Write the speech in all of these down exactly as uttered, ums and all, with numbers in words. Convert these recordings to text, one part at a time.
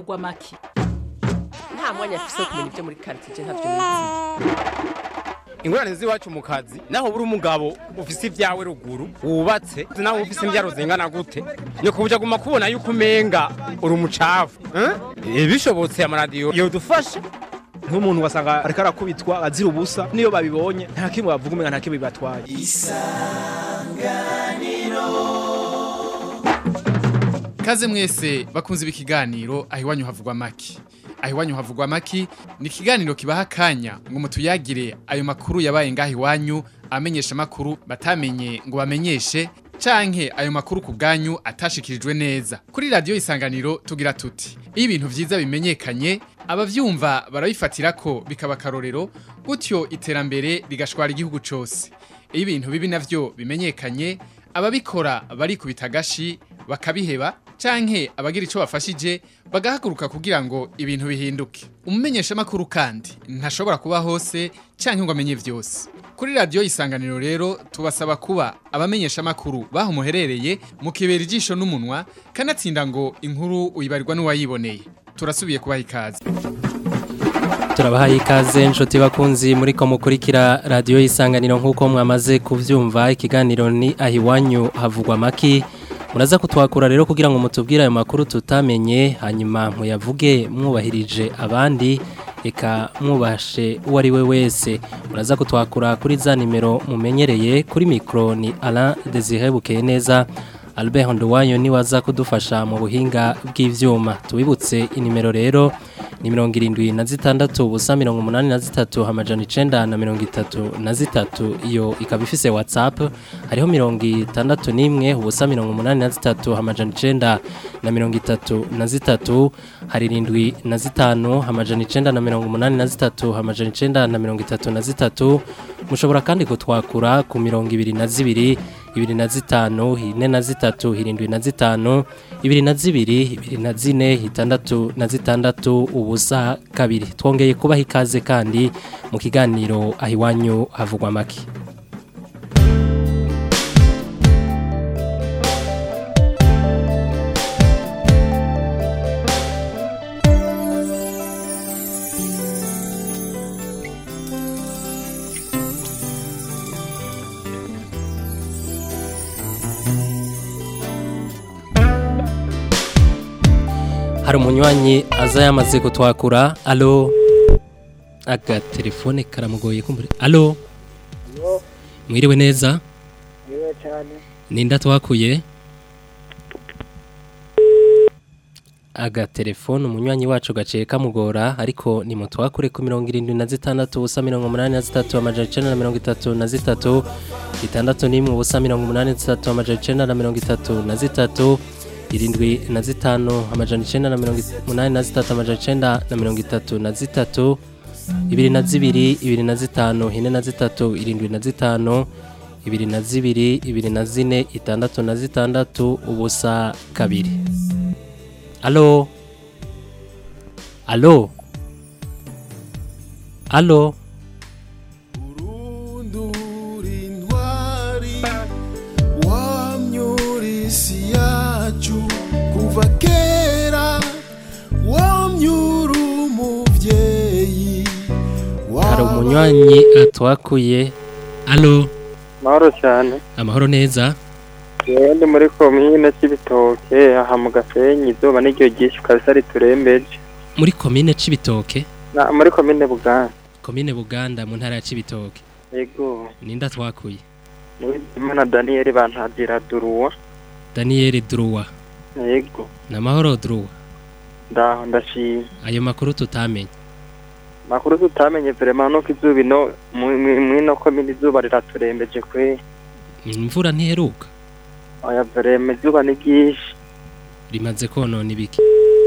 havugwa maki. Nta mwanya afise wo kumenya ibyo muri quartier ntavyo nizi. Ingorane ziwacu mu kazi naho buri umugabo ufise ibyawe ruguru wubatse naho ufise imbyaro zingana gute nyo kubuja guma kubona yuko umenga uri umucafu eh bishobotse amaradiyo yo dufasha nk'umuntu wasanga ariko arakubitwa azira ubusa niyo babibonye nta kimwe bavuga umenga nta kimwe bibatwaye. Kaze mwese bakunze ibikiganiro ahiwanyu havugwa maki. Ahiwanyu havugwa maki ni ikiganiro kibaha kanya ngo mutuyagire ayo makuru yabaye ngaho iwanyu amenyesha makuru batamenye ngo bamenyeshe canke ayo makuru ku bwanyu atashikirijwe neza. Kuri radio Isanganiro tugira tuti iyo ibintu vyiza bimenyekanye abavyumva barabifatira ko bikaba karorero gutyo iterambere rigashwara igihugu cose. Iyo ibintu bibi navyo bimenyekanye ababikora bari kubitagashi bakabiheba canke abagira ico bafashije bagahaguruka kugira ngo ibintu bihinduke. Umumenyesha makuru kandi ntashobora kuba hose canke ngo amenye vyose. Kuri radio Isanganiro rero tubasaba kuba abamenyesha makuru baho muherereye mu kibera ijisho n'umunwa kanatsinda ngo inkuru uyibarirwa n'uwayiboneye. Turasubiye kubaha ikaze. Turabahaye ikaze nshuti bakunzi muri ko mukurikira radio Isanganiro nkuko mwamaze kuvyumva ikiganiro ni ahiwanyu havugwa maki. Muraza kutwakura rero kugira ngo mutubwire ayo makuru tutamenye hanyuma muyavuge mwubahirije abandi eka mwubashe uwo ari we wese. Muraza kutwakura kuri za nimero mumenyereye kuri mikro ni Alain Désiré Bukeneza. Albert Nduwayo ni waza kudufasha mu buhinga bw'ivyuma. Tubibutse inimero rero ni mirongo irindwi na zitandatu ubusa mirongo umunani na zitatu amajana icenda na mirongo itatu na zitatu. Iyo ikaba ifise WhatsApp hariho mirongo itandatu n'imwe ubusa mirongo umunani na zitatu amajana icenda na mirongo itatu na zitatu. Hari irindwi na zitanu amajana icenda na mirongo umunani na zitatu amajana icenda na mirongo itatu na zitatu. Mushobora kandi kutwakura ku mirongo ibiri na zibiri ibiri na zitanu ine na zitatu irindwi na zitanu ibiri na zibiri ibiri na zine itandatu na zitandatu ubusa kabiri. Twongeye kubaha ikaze kandi mu kiganiro ahiwanyu havugwa maki. Hari umunywanyi aza yamaze kutwakura. Allo, aga telefone karamugoye kumbure. Allo, Allo, mwiriwe neza? mwiriwe cyane. Ninda twakuye? Aga telefone umunywanyi wacu gaciye kamugora ariko ni mutwakure ku mirongo irindwi na zitandatu ubusa mirongo umunani na zitatu amajana icenda na mirongo itatu na zitatu itandatu n'imwe ubusa mirongo umunani na zitatu amajana icenda na mirongo itatu na zitatu irindwi na zitanu amajana icenda na mirongo umunani na zitatu amajana icenda na mirongo itatu na zitatu ibiri na zibiri ibiri na zitanu ine na zitatu irindwi na zitanu ibiri na zibiri ibiri na zine itandatu na zitandatu ubusa kabiri. Allo, allo, allo. Kuva kera wamyura umuvyeyi. Hari umunywanyi atwakuye. Allo. Mahoro cyane. Amahoro neza. Yende muri komine Cibitoke aha mu Gasenyi izuba n'iryo gishi kabisa riturembeje. Muri komine Cibitoke? Na muri komine Buganda. Komine Buganda mu ntara ya Cibitoke. Yego. Ninda twakuye? Muri Imana Daniel Bantadira Duruwa. Daniel Duruwa. Yego. Na mahoro Duruwa. Ndaho ndashimye. Ayo makuru tutamenye. Makuru tutamenye vraiment no kizuba no mwino komine izuba riraturembeje kwe. Imvura ntiheruka. Oya vraiment izuba ni gishi. Rimaze konona ibiki.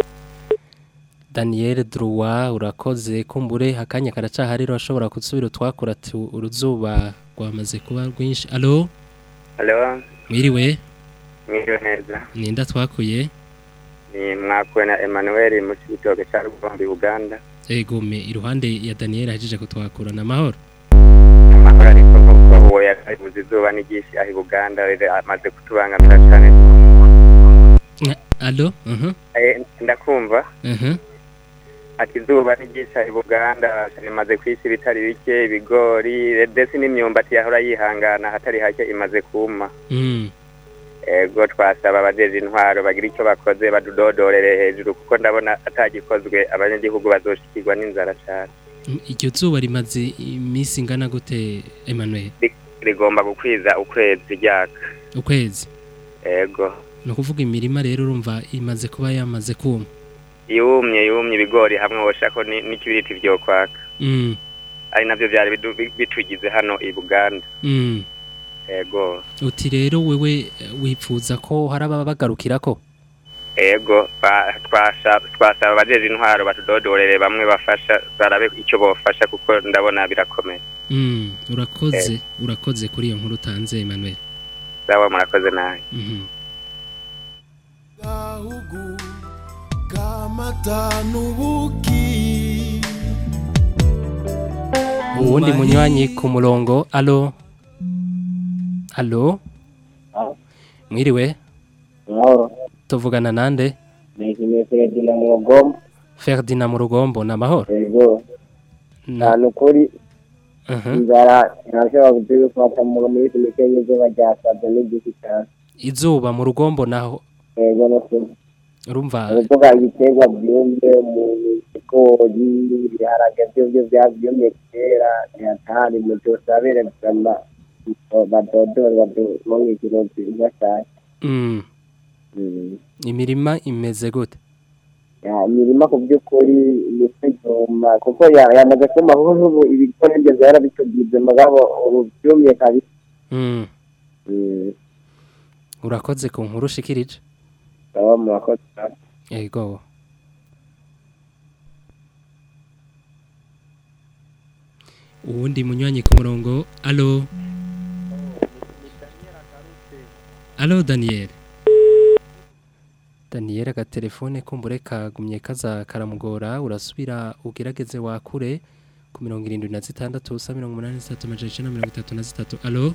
Daniel Duruwa urakoze kumbure hakanya karacahari rashobora kusubira twakora uruzuba rwamaze kuba rwinshi. Allo? Allo? Mwiriwe? Mwiriwe neza. Ninda twakuye? Ni mwakuwe na Emmanuel mu Cibitoke cya Rugombi Uganda. Ego me iruhande ya Daniel hajije kutwakura na mahoro. Amahoro ariko kuko uwo yakabuze izuba n'igishi ahi Uganda amaze kutubangamira cyane. Allo? Mhm. Eh ndakumva Mhm. ati izuba n'igica i Buganda rimaze kwisi bitari bike ibigori ndetse n'imyumbati yahora yihangana hatari hake imaze kuma Mm. ego twasaba abajeje intwaro bagira icyo bakoze badudodorere hejuru kuko ndabona atagikozwe abanyagihugu bazoshikirwa n'inzara cyane. Mm, iryo zuba rimaze iminsi ingana gute Emmanuel? Rigomba gukwiza ukwezi ryaka. Ukwezi. Ego. No kuvuga imirima rero urumva imaze kuba yamaze kuma. Yumye yumye ibigori hamwe woshako n'ikibiriti byo kwaka. Mm. Ari navyo byari bitugize hano i Buganda. Mm. Ego. Uti rero wewe wipfuza ko haraba bagarukirako? Ego, twasaba twasaba abajeje intwaro batudodorere bamwe bafasha barabe icyo bofasha kuko ndabona birakomeye. Mm, urakoze eh. urakoze kuri iyo nkuru utanze Emmanuel. Sawa murakoze nawe. Mhm. Gahugu kamatanubuki. Uwundi munywanyi ku murongo. Allo. Allo. Mwiriwe. Mahoro. Tuvugana nande? Ni Ferdinand Murugombo. Ferdinand Murugombo na mahoro. Yego. Na nukuri. Mhm. Inzara nashobora kuzifata mu minsi mikenye zo bajyasaza n'igishika. Izuba mu Rugombo naho. Yego no se. Urumva. Uvuga ibiterwa byumye mu bigori biharage byo byabyumye kera yatari mu cyosabere bwa badodoro badonye kirozi cyane. Mm. Imirima imeze gute? Ya imirima ku by'ukuri nisejoma kuko yamaze kuma aho ibikoresho byara bitugize magabo ubyumye kabisa. Mm. Mm. Urakoze ku nkuru shikirije. Sawa murakoze. Yego. Uwundi munywanyi ku murongo. Allo. Allo Daniel. Daniel aga telefone kumbure kagumye kaza karamugora urasubira ugerageze wakure ku mirongo irindwi na zitandatu ubusa mirongo umunani na zitatu amajana icenda na mirongo itatu na zitatu. Allo.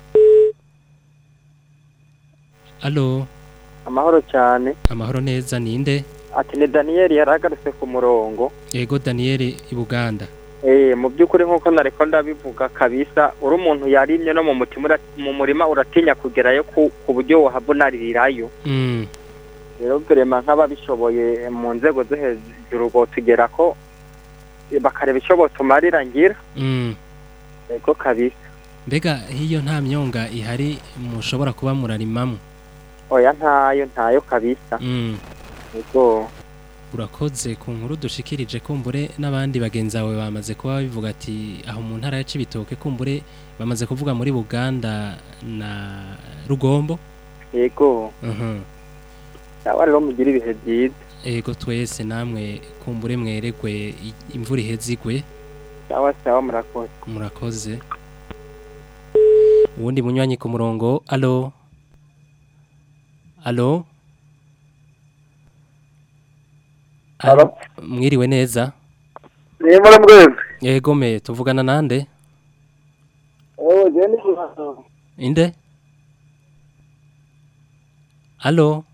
Allo. Amahoro cyane. Amahoro neza ninde? Ati ni Daniel yaragarutse ku murongo. Yego Daniel i Buganda. Eh mu byukuri nkuko nareko ndabivuga kabisa uri umuntu yarimye no mu mutima mu murima uratinya kugerayo ku buryo wahabunarirayo. Mm. Rero grema nk'ababishoboye mu nzego zo hejuru go tugera ko bakareba icyo botumarira ngira. Mm. Ego kabisa. Mbega hiyo nta myonga ihari mushobora kuba murarimamo? Oya ntayo ntayo kabisa. Mm. Ego. Urakoze ku nkuru dushikirije kumbure n'abandi bagenzi bawe bamaze kuba bivuga ati aho mu ntara ya Cibitoke kumbure bamaze kuvuga muri Buganda na Rugombo. Yego. Mhm. Sawa rero mugira ibihe byiza. Ego twese namwe kumbure mweregwe imvura ihezigwe. Sawa sawa murakoze. Murakoze. Uwundi munywanyi ku murongo. Allo. Allo. Allo. Mwiriwe neza. Ni muri mwese. Yego me tuvugana nande? Oh, jeni kubaho. Inde? Allo.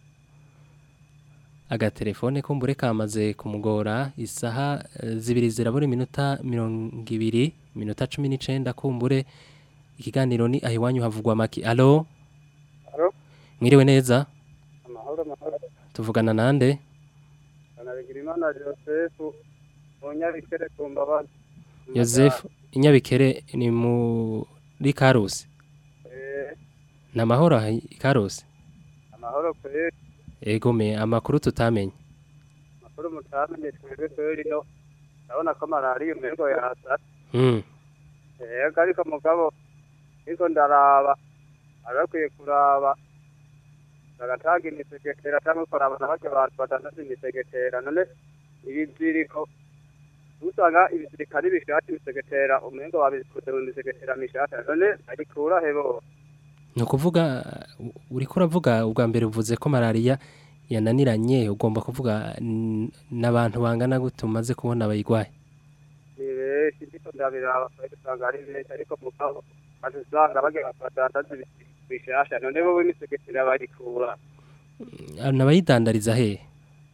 Aga telefone kumbure kamaze kumugora isaha zibiri zirabura iminota mirongo ibiri minota cumi n'icenda kumbure ikiganiro ni ahiwanyu havugwa maki. Allo. Allo. Mwiriwe neza. Amahoro amahoro. Tuvugana nande? Imana Joseph Munyabikere kumbabazi. Joseph Inyabikere ni muri Karusi. Eh. Namahoro Karusi. Amahoro kwe. Ego me amakuru tutamenye. Amakuru mutamenye twebwe tweri no. Ndabona ko malaria umengo yasa. Mm. Eh ariko mugabo niko ndaraba arakwiye kuraba agatanga imisegetera cyangwa kuraba n'abake abantu batandatu imisegetera none ibiziriko usanga ibizirikari bishaka imisegetera umengo babikuze mu imisegetera mishaka none arikura hebo no kuvuga uriko uravuga ubwa mbere uvuze ko malaria yananiranye ugomba kuvuga n'abantu bangana gute umaze kubona abayigwaye nibe shitiko ndabiraba usanga ari benshi ariko mugabo bazusanga bagera batandatu bishasha none bo imisegetera barikura nabayidandariza he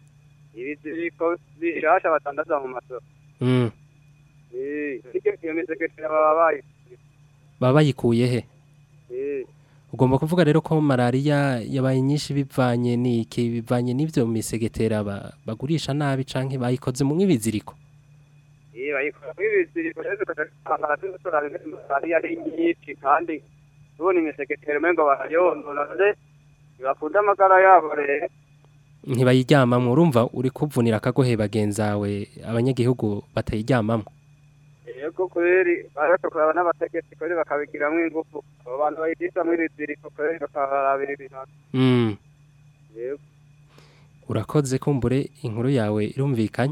ibiziriko bishasha batandaza mu masoko Mm. eh nike iyo misegetera baba bayi Baba bayikuye he? eh Ugomba kuvuga rero ko malaria yabaye nyinshi bivanye niki bivanye n'ivyo misegetera ba, bagurisha nabi canke bayikoze mu nk'ibiziriko. eh bayikora ibiziriko rero katangara tutora malaria ari nyinshi kandi ubona imisegetera mengo barayondora nde bakunda amagara yabo rero Ntibayiryamamwe urumva uri kuvunira akagohe bagenzawe abanyagihugu batayiryamamwe. yego kweri barashobora n'abategetsi kweri bakabigiramwo ingufu abo bantu bayidisa muri biziriko kweri bakabarabira ibintu Mm. yego Urakoze kumbure inkuru yawe irumvikanye.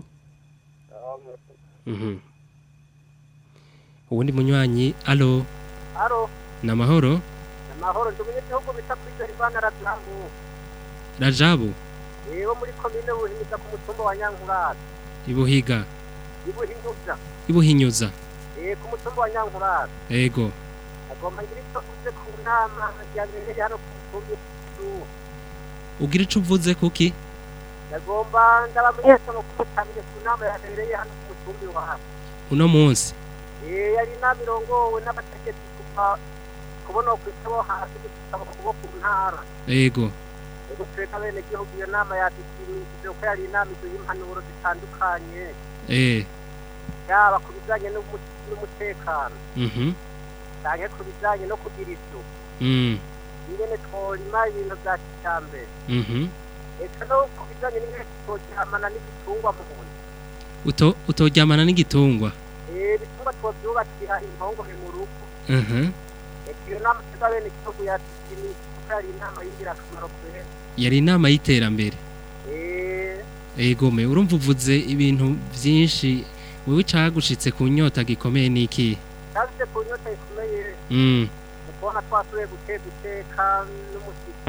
Mhm. Uwundi munywanyi alo Aro, namahoro namahoro ndumunye cyo bita kwita Rivana Rajabu. Rajabu Yego muri komine buhinga ku mutumba wa Nyankurara. ibuhiga Ibuhinguza. ibuhinyuza Eh ku mutumba wa Nyankurara. ego Agomba ngira icyo uze ku nama yageze hano ku mutumba. ugira ico uvuze kuki Agomba ndabamenyesha no kutamye ku nama yabereye hano ku mutumba wa. uno munsi Eh yari namirongowe n'abategetsi kuva kubona ko isabo hasi gusaba kubo ku ntara. ego Ego tweka bene gihugu iyo nama yadishimishije ko yari inama y'impanuro zitandukanye. eh Yaba ku bijanye n'umutekano. mhm Canke ku bijanye no kugira isuku. mm Ingene tworima ibintu vya kijambere. mhm Eka no ku bijanye n'ingene tworyamana n'ibitungwa mu nzu. uto utojyamana n'igitungwa Eh ibitungwa twovyubakira impongore mu rugo. mhm Eka iyo nama tweka bene gihugu yadishimishije ko yari inama y'ingirakamaro kwera. yari inama y'iterambere Eh ego me urumva uvuze ibintu byinshi wewe cagushitse ku nyota gikomeye niki Kaze ku nyota ikomeye. mm Kubona twasuye guteka guteka n'umusiki.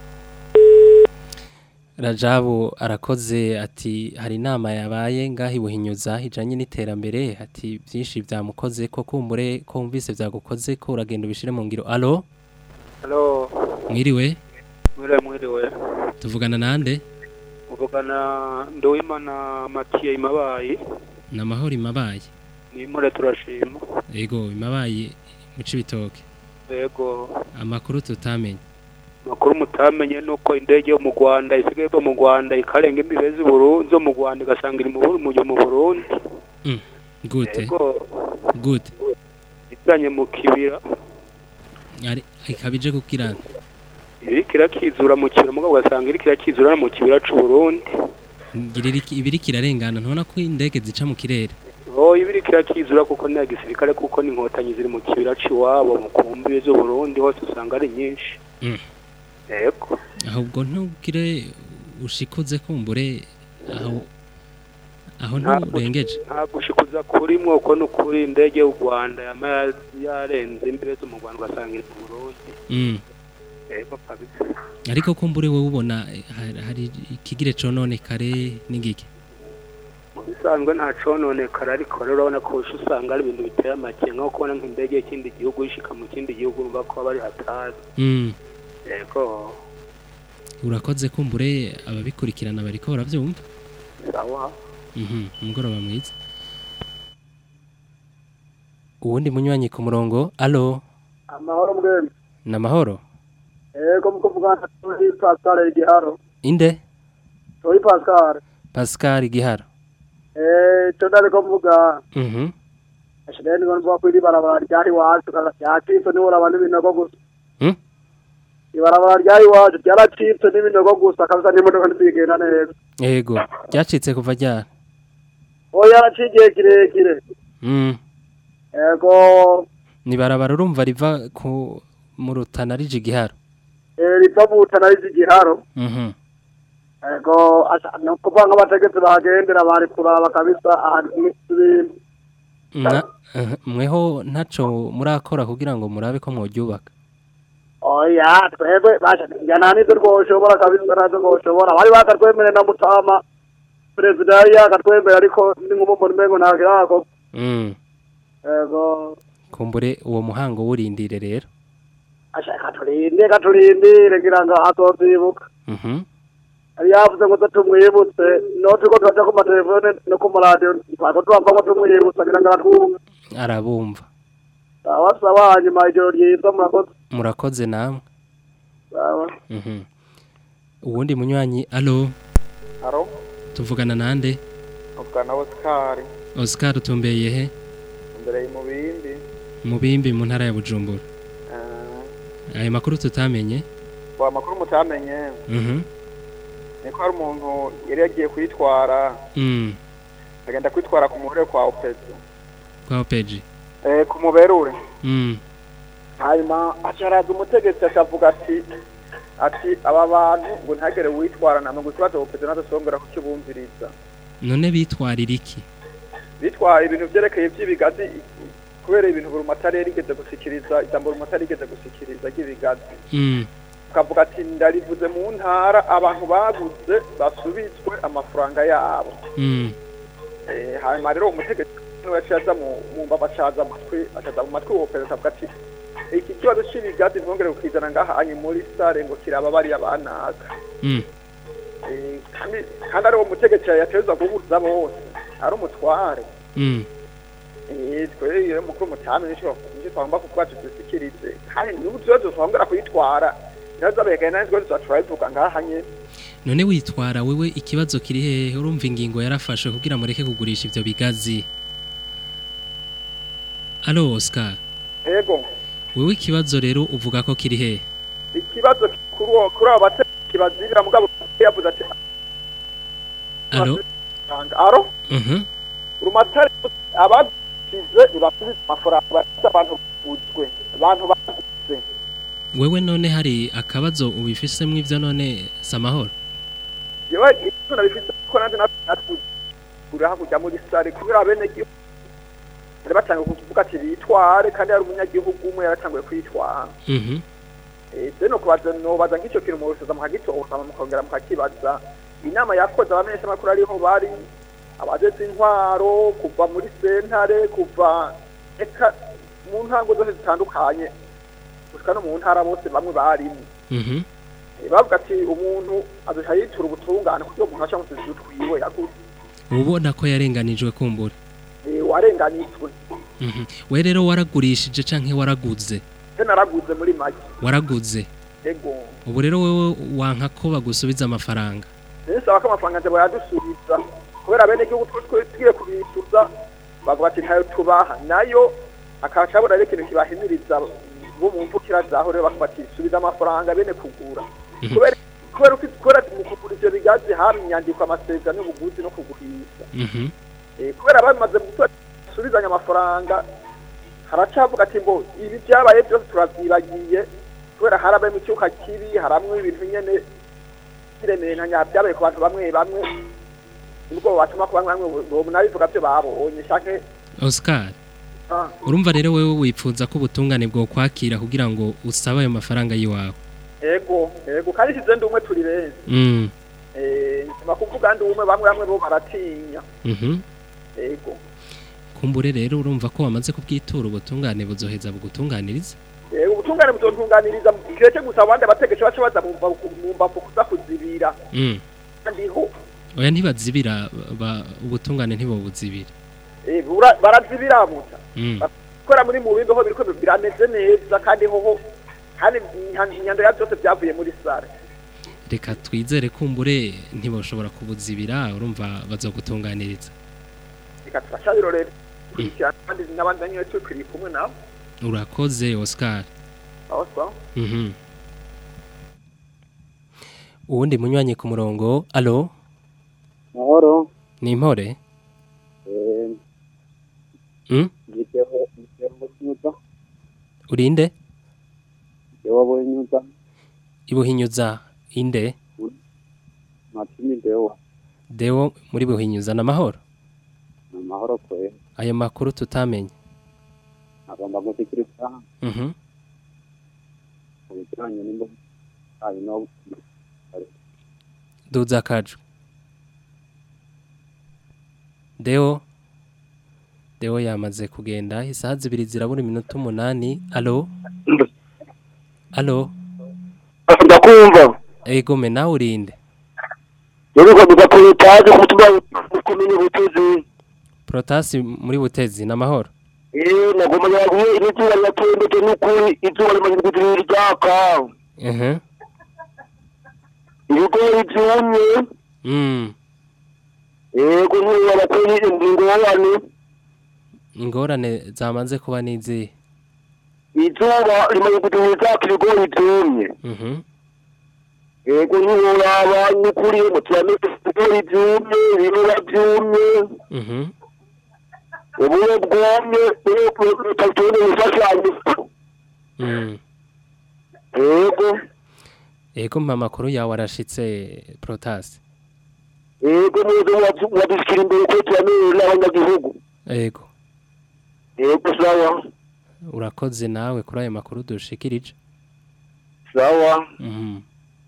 Rajabu arakoze ati hari inama yabaye ngahi buhinyuza ijanye n'iterambere ati byinshi byamukoze ko kumbure ko umvise byagukoze ko uragenda ubishire mu ngiro allo Hello mwiriwe mwiriwe mwiriwe tuvugana nande uvugana Nduwimana Mathieu Imabayi namahoro imabaye ni mure turashima ego imabaye mu cibitoke yego amakuru tutamenye makuru mutamenye nuko indege yo mu Rwanda isigaye mu Rwanda ikarenga imbibe z'Uburundi zo mu Rwanda igasanga iri mu Burundi mu Burundi mm gute yego gute itanye mu kibira ari ikabije kukirana iri kirakizura mu kibira mugabo ugasanga iri kirakizura mu kibira c'u Burundi ngirira ibiri kirarengana ntona ko indege zica mu kirere oh ibiri kirakizura kuko nta gisirikare kuko ni inkotanyi ziri mu kibira c'iwabo mu kumbibe z'u Burundi hose usanga ari nyinshi mm yego ahubwo ntugire ushikuze kumbure aho aho nturengeje nta gushikuza kuri mwo ko nukuri indege y'u Rwanda yama yarenze imbibe zo mu Rwanda ugasanga iri mu Burundi mm yego kabisa ariko kumbure wowe ubona hari ikigire conone kare n'ingike bisanzwe nta conone kare ariko rero urabona ko usanga ari ibintu biteye amakenga nko kubona nk'indege y'ikindi gihugu ishika mu kindi gihugu urumva ko bari hatari mm yego urakoze kumbure ababikurikirana bariko baravyumva sawa mhm umugoroba mwiza uwundi munywanyi ku murongo allo amahoro mwemwe namahoro yego muko mvugana turi Pascal Igiharo inde turi Pascal Pascal Igiharo eh tondare ko mvuga mhm ashireni ngo mvuga ko iri barabara ryari wacu kala cyacitse ni wora abantu binogo gusa hm ibarabara ryari wacu ryaracitse n'ibinogo gusa kabisa n'imodoka ntizigenda neza yego ryacitse kuva ryari oya yaracigiye kirekire mhm yego ni barabara urumva riva ku mu Rutana rije Igiharo eh riva mu Rutana rije Igiharo mhm yego asa no kuvuga nk'abategetsi bahagendera bari kuraba kabisa ahantu n'ibintu mweho ntaco murakora kugira ngo murabe ko mworyubaka oya twebwe basha njana nizo rwoshobora kabisa nazo rwoshobora bari bakarwemere na Mutama perezida yari yakatwemera ariko ni nk'umuntu mbengo ntakirako mm yego kumbure uwo muhango wurindire rero ashaka turinde katurindire ngira ngo atozyibuka mhm yari yavuze ngo tumwibutse no tuko twaje ku matelefone no ku radio twako twava ngo tumwibutse kugira ngo atwumve arabumva sawa sawa hanyuma ijoro ryiza murakoze murakoze namwe sawa mhm uwundi munywanyi alo alo tuvugana nande tuvugana Oscar Oscar tumbeye he imbere mu bimbi mu bimbi mu ntara ya Bujumbura eh ayo makuru tutamenye wa makuru mutamenye mhm niko hari umuntu yari yagiye kwitwara mhm agenda kwitwara ku muhere kwa Opeji kwa Opeji eh ku muberure mhm hanyuma acaraza umutegetsi akavuga ati ati aba bantu ngo ntagere witwarana ngo kibazo Opeji natosongera kukibumviriza none bitwarira iki bitwara ibintu byerekeye by'ibigazi kubera ibintu buri matari yarigeze gusikiriza ijambo buri matari yarigeze gusikiriza ry'ibigazi mhm kavuga ati ndarivuze mu ntara abantu baguze basubitswe amafaranga yabo mhm eh hanyuma rero umutegetsi niwe yacaza mu mumba bacaza amatwi acaza mu matwi wo perezida avuga ati iki kibazo cy'ibigazi ntongere kukizana ngaha anyi muri sare ngo kiraba bari abanaka mhm eh kandi kandi ari uwo mutegetsi yateza kubuza bose ari umutware mhm eh twe mukuru mutame nico nico twamba kukwatse dusikirize kandi n'ubu tuzo twongera kuyitwara nazo abegana nizwe twatrivuga ngaha nye none witwara wewe ikibazo kiri hehe urumva ingingo yarafashe kugira mureke kugurisha ivyo bigazi Allo Oscar Yego wewe ikibazo rero uvuga ko kiri hehe ikibazo kuri kuri abategetsi bazibira mugabo yavuze ati Allo Aro Mhm urumatari abagize ibasubiza amafaranga abantu buzwe abantu baguze wewe none hari akabazo ubifisemo ivyo none samahoro yewe icyo nabifite ko nandi natugura hakujya muri sare kubera bene gihugu batanga kuvuga ati bitware kandi ari umunyagihugu umwe yaratanguye kwitwara mhm eh beno kubaza no baza ngicyo kintu mu rusaza muhagito osama mukongera mukakibaza inama yakoze abamenyesha makuru ariho bari abadetse intwaro kuva muri sentare kuva eka mu ntango zose zitandukanye gushika no mu ntara bose bamwe barimo mhm bavuga ati umuntu azayitura ubutungane kuko umuntu acha musizi twiwe yakuze ubona ko yarenganijwe kumbura eh warenganijwe mhm we rero waragurishije canke waraguze je naraguze muri make waraguze ego ubu rero wewe wanka ko bagusubiza amafaranga nisaba ko amafaranga nje bayadusubiza kubera bene igihugu twiye kubisuza bavuga ati ntayo tubaha nayo akacabura rero ikintu kibahimiriza bo mu mvukira zaho rero bakubati subiza amafaranga bene kugura kubera kubera ukikora mu kugura ivyo bigazi hamwe inyandiko amasezerano n'ubuguzi no kugurisha mhm eh kubera bamaze gusubizanya amafaranga haracavuga ati ngo ibi byabaye byose turavyibagiye kubera harabaye mu cyuka kibi haramwe ibintu nyene kiremeye ntanya byabaye ku bantu bamwe bamwe nubwo batuma ku bamwe bamwe bo nabivuga byo babonye shake Oscar urumva rero wewe wipfuza ko ubutungane bwo kwakira kugira ngo usabe ayo mafaranga yiwawe ego ego kandi size ndumwe turi benshi mm eh bakuvuga ndi umwe bamwe bamwe bo baratinya mhm ego kumbure rero urumva ko wamaze kubwitura ubutungane buzoheza bugutunganiriza ego ubutungane buzotunganiriza kireke gusa abandi abategetsi baca baza mumva mumva kuza kuzibira mm ndiho oya ntibazibira ubutungane ntibobuzibira eh barazibira buta mm kora muri mu bindi ho biriko birameze neza kandi hoho kandi inyando ya byose byavuye muri sare reka twizere kumbure ntiboshobora kubuzibira urumva bazogutunganiriza reka twashabirorere kandi nabandi nyine tukiri kumwe nabo urakoze Oscar awesome mhm uwundi munywanyi ku murongo allo mahoro ni impore eh mm giteho giteho nyuta urinde yewe nyuta ibuhinyuza inde matimi dewa dewo muri buhinyuza na mahoro na mahoro kwe ayo makuru tutamenye agomba gutikirisa mhm ubitanye nimbo ari no duza kaju Deo Deo yamaze kugenda isaha zibiri zirabura iminota umunani allo allo ndakumva ego me nawe urinde Yego ko dugaporetaje kutuma kumenya ubutezi. Protasi muri Butezi n'amahoro. Eh nagoma yaguye izuba ryatembete n'ukuri izuba rimaze kugira ryaka. Mhm. Ibigori byumye. Mm. Yego niyo abakozi ingorane. Ingorane zamanze kuba nizi. Izuba rimaze kugira ryaka ibigori byumye. Mhm. Yego niyo yaba n'ukuri mu cyamete ibigori byumye, ibiba byumye. Mhm. Ubuye bwumye n'uko tutone bifashanye. Mm. Yego. Ego makuru yawe arashitse Protasi. Yego nizo wadishikira imbere ko cyamere n'abanyagihugu. Ego. Yego sawa. Urakoze nawe kuri ayo makuru dushikirije. Sawa. Mhm.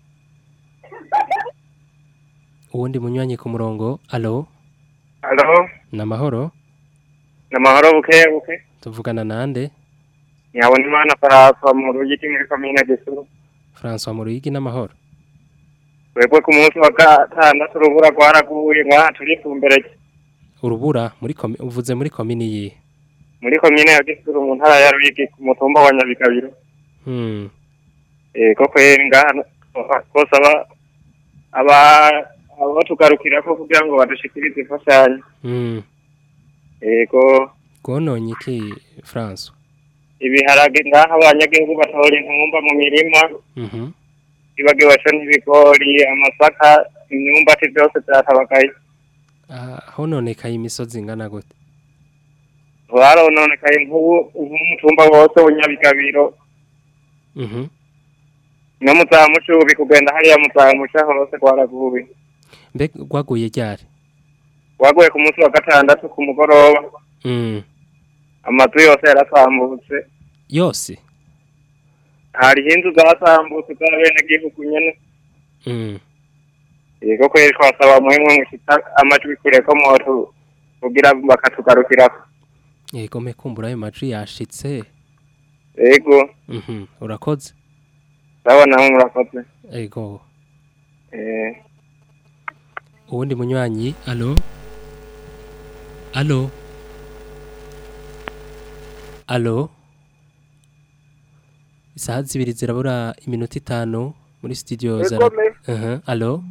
Uwundi munywanyi ku murongo. Allo? Allo? Namahoro? Namahoro buke buke. Tuvugana nande? Nyabona Imana François mu Ruyigi muri commune Gisuru. François mu Ruyigi n'amahoro. Webwe ku munsi wa gatandatu urubura rwaraguye ngaha turifumbereke. Urubura muri uvuze muri commune yi. Muri commune ya Gisuru mu ntara ya Ruyigi ku mutumba wa Nyabigabiro. Hmm. Eh koko ngaha kose aba aba abo tugarukira ko kugira ngo badushikirize ifashanyo. Hmm. Ego gononye iki France? Ibiharage ngaha abanyagihugu batora intumba mu mirima. Mhm. Ibage wacho n'ibigori amasaka imyumbati byose byatabagaye. Ah hononekaye imisozi ingana gute? Warononekaye nk'ubu nk'umutumba wose w'Nyabigabiro. Mhm. No muzamucubi kugenda hariya muzamuca hose kwaraguye. Mbe gwaguye ryari? Waguye ku munsi wa gatandatu ku mugoroba. Mm. Amazu yose yarasambutse. Yose? Hari hinzu zasambutse z'abene gihugu nyene. Mm. Yego kweri twasaba muhimwe mushita amajwi kure ko moto kugira bakatugarukira. Yego me kumbura ayo majwi yashitse. Yego. Mhm. Urakoze. Ndabona murakoze. Yego. Eh. Uwundi munywanyi. Allo? Allo? Allo? Isaha zibiri zirabura iminota itanu muri studio za. Mhm. Allo?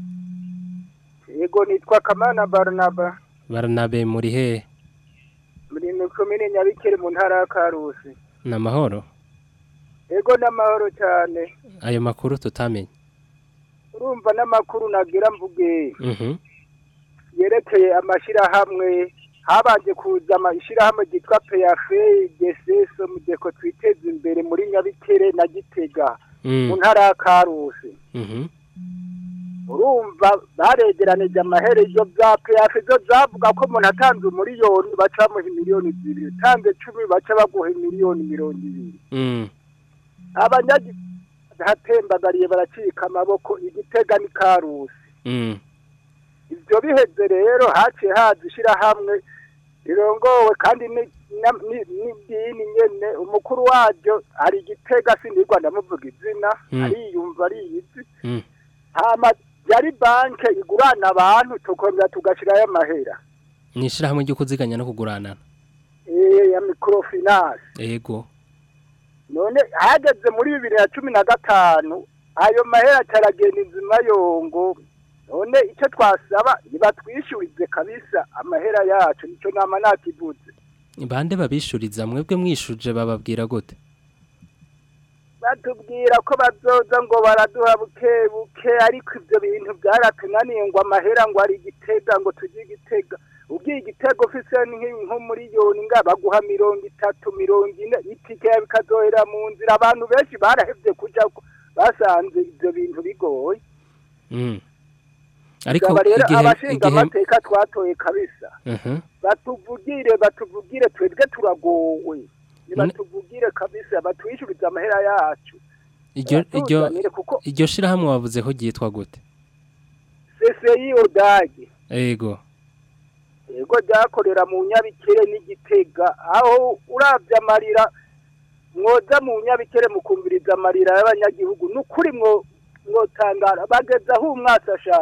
Yego nitwa Kamana Barnaba. Barnabe muri he? Muri komine Nyabikere mu ntara ya Karusi. Namahoro? Yego namahoro cyane. Ayo makuru tutamenye. Urumva namakuru nagira mvuge. Mhm. Yerekeye amashira hamwe habanje kuza amashira hamwe gitwa P F G S S mu deko twiteze imbere muri Nyabikere na Gitega mu ntara ya Karusi. Mhm. Urumva baregeranije amaherezo bya P F zo zavuga ko umuntu atanze umuriyoni baca mu miliyoni zibiri tanze cumi baca baguha miliyoni mirongo ibiri. Mm. Abanyagi hatembagariye baracika amaboko Igitega ni Karusi. Mm. Ibyo biheze rero haciye hazishira hamwe rirongowe kandi ni ni nyene umukuru waryo ari Gitega sindigwa ndamuvuga izina ari yumva ari yizi. Mm. Hama yari banke igurana abantu tukongera tugashirayo amahera. Nishira hamwe ryo kuziganya no kugurana. Eh ya microfinance. Yego. None hageze muri bibiri na cumi na gatanu ayo mahera caragenda inzima yongo. None icyo twasaba nibatwishurize kabisa amahera yacu nico nama nakivuze. Bande babishuriza mwebwe mwishuje bababwira gute? Batubwira ko bazoza ngo baraduha buke buke ariko ivyo bintu byaratunaniye ngo amahera ngo ari Gitega ngo tujye Gitega. Ugiye Gitega ofise nko muri yoni nga baguha mirongo itatu mirongo ine itike bikazohera mu nzira abantu benshi barahevye kuja basanze ivyo bintu bigoye. Mm. Ariko igihe abashinga amateka twatoye kabisa. Mhm. Batuvugire batuvugire twebwe turagowe. Nibatuvugire kabisa batwishurize amahera yacu. Iryo iryo iryo shira hamwe wavuze ko gitwa gute? C C I Odage. Yego. Yego ryakorera mu Nyabikere n'Igitega aho uravye amarira mwoza mu Nyabikere mukumviriza amarira y'abanyagihugu nukuri mwo mwotangara bageza aho umwasa ashaka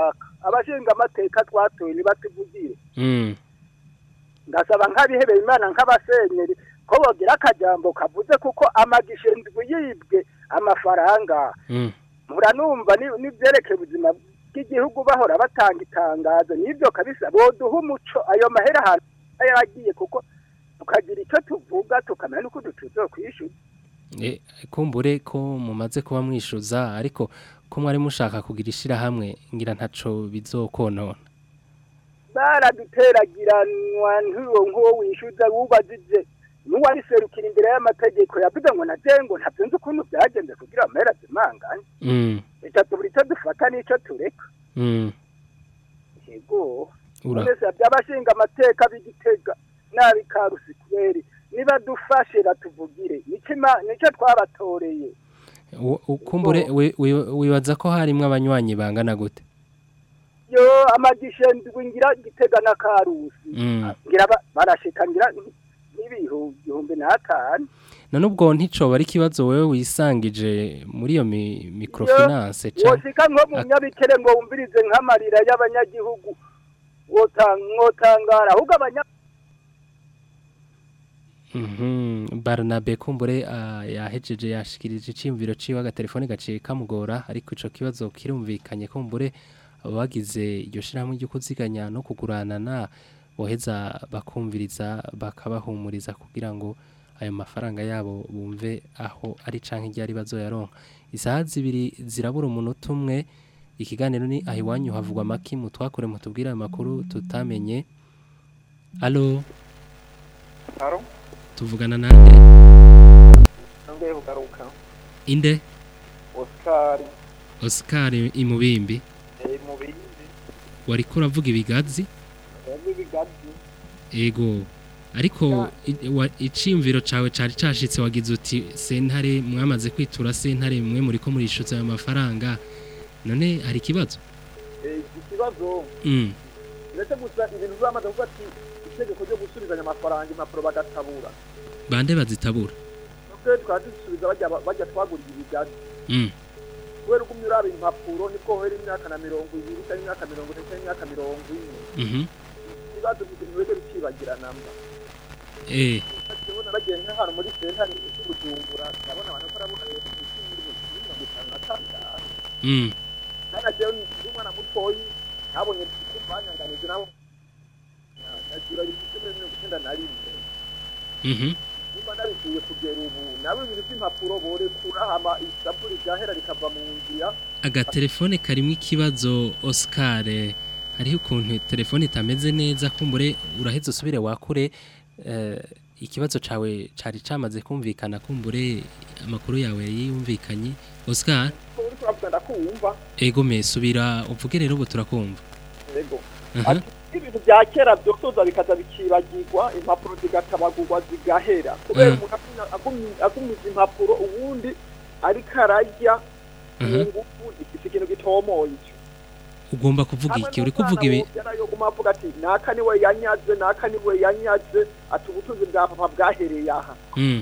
abashinga amateka twatoye nibatuvugire mm ngasaba nk'abihebeye imana nk'abasenyeri ko bogira akajambo kavuze kuko amagishe ndwi yibwe amafaranga mm muranumva n'ivyerekeye ubuzima bw'igihugu bahora batanga itangazo n'ivyo kabisa boduha umuco ayo mahera hantu ayagiye kuko tukagira icyo tuvuga tukamenya nuko tuzokwishyura eh kumbure ko mumaze kuba mwishuza ariko ko mwari mushaka kugira ishirahamwe ngira ntaco bizokonona baraduteragiranwa ntuwo nkuwo wishyuza wubazije n'uwari serukira imbere y'amategeko yavuze ngo najengo ntavyunze ukuntu byagenze kugira amahera zimanganye mm icyo buri cyo dufata n'icyo tureka mm yego ura uretse by'abashinga amateka b'igitega nabi karusi kuberi niba dufashe batuvugire nikima nicyo twabatoreye ukumbure wibaza ko harimwe abanywanyi bangana gute yo amagishe ndwingira gitega na karusi ngira barashikangira n'ibihumbi n'atanu none ubwo ntico bari kibazo wewe wisangije muri iyo microfinance cyane wosika nko mu nyabikere ngo wumvirize nk'amarira y'abanyagihugu wotangara ahubwo abanya Mhm Barnabe kumbure uh, yahejeje yashikirije icimviro ciwe agatelefone gaciye kamugora ariko ico kibazo kirumvikanye kumbure abagize iryo shirahamwe ryo kuziganya no kugurana na boheza bakumviriza bakabahumuriza kugira ngo ayo mafaranga yabo bumve aho ari canke ryari bazoyaronka isaha zibiri zirabura umunota umwe ikiganiro ni ahiwanyu havugwa maki mutwakure mutubwira ayo makuru tutamenye. Allo Aro tuvugana nande Nongeye kugaruka Inde Oscar Oscar imubimbi Eh mubimbi Wariko uravuga ibigazi Yavuga ibigazi Ego ariko icimviro cawe cari cashitse wagize uti sentare mwamaze kwitura sentare mwe muri ko murishutse ayo mafaranga none hari kibazo Eh ikibazo Mm Ndetse gusa ibintu zamaze kuvuga ati itegeko ryo gusubizanya amafaranga impapuro bagatabura bande bazitabura nubwo twazisubiza bajya bajya twagurira ibigazi mm kubera uko myuraba impapuro niko hera imyaka na mirongo ibiri cyangwa imyaka mirongo ine cyangwa imyaka mirongo ine mhm ibibazo bigiye bicibagirana mba eh ndabona bagiye nk'ahantu muri sentare y'ubujumbura ndabona abantu ko arabuka mirongo itanu na gatanu mm kana je umwana mutoyi nabonye kumbanyanganije nabo nagira ibintu mirongo icyenda na rimwe mhm nimba nabikuye kugera ubu nabo ibintu by'impapuro borekura hama isaburi ryahera rikava mu nzira agatelefone karimo ikibazo Oscar hariho ukuntu telefone itameze neza kumbure uraheze usubire wakure uh, ikibazo cawe cari camaze kumvikana kumbure amakuru yawe yiyumvikanye Oscar uri kurabwanda kumva ego mesubira uvuge rero ubu turakumva ego ati ibintu bya kera byosoza bikaza bikibagirwa impapuro zigatabagurwa zigahera kubera umuntu agumiza impapuro ubundi ariko arajya ngufu ifite ikintu gitomoye icyo ugomba kuvuga iki uri kuvuga ibi yo kumavuga ati naka niwe yanyaze naka niwe yanyaze ati ubutunzi bwa papa bwahereye aha mm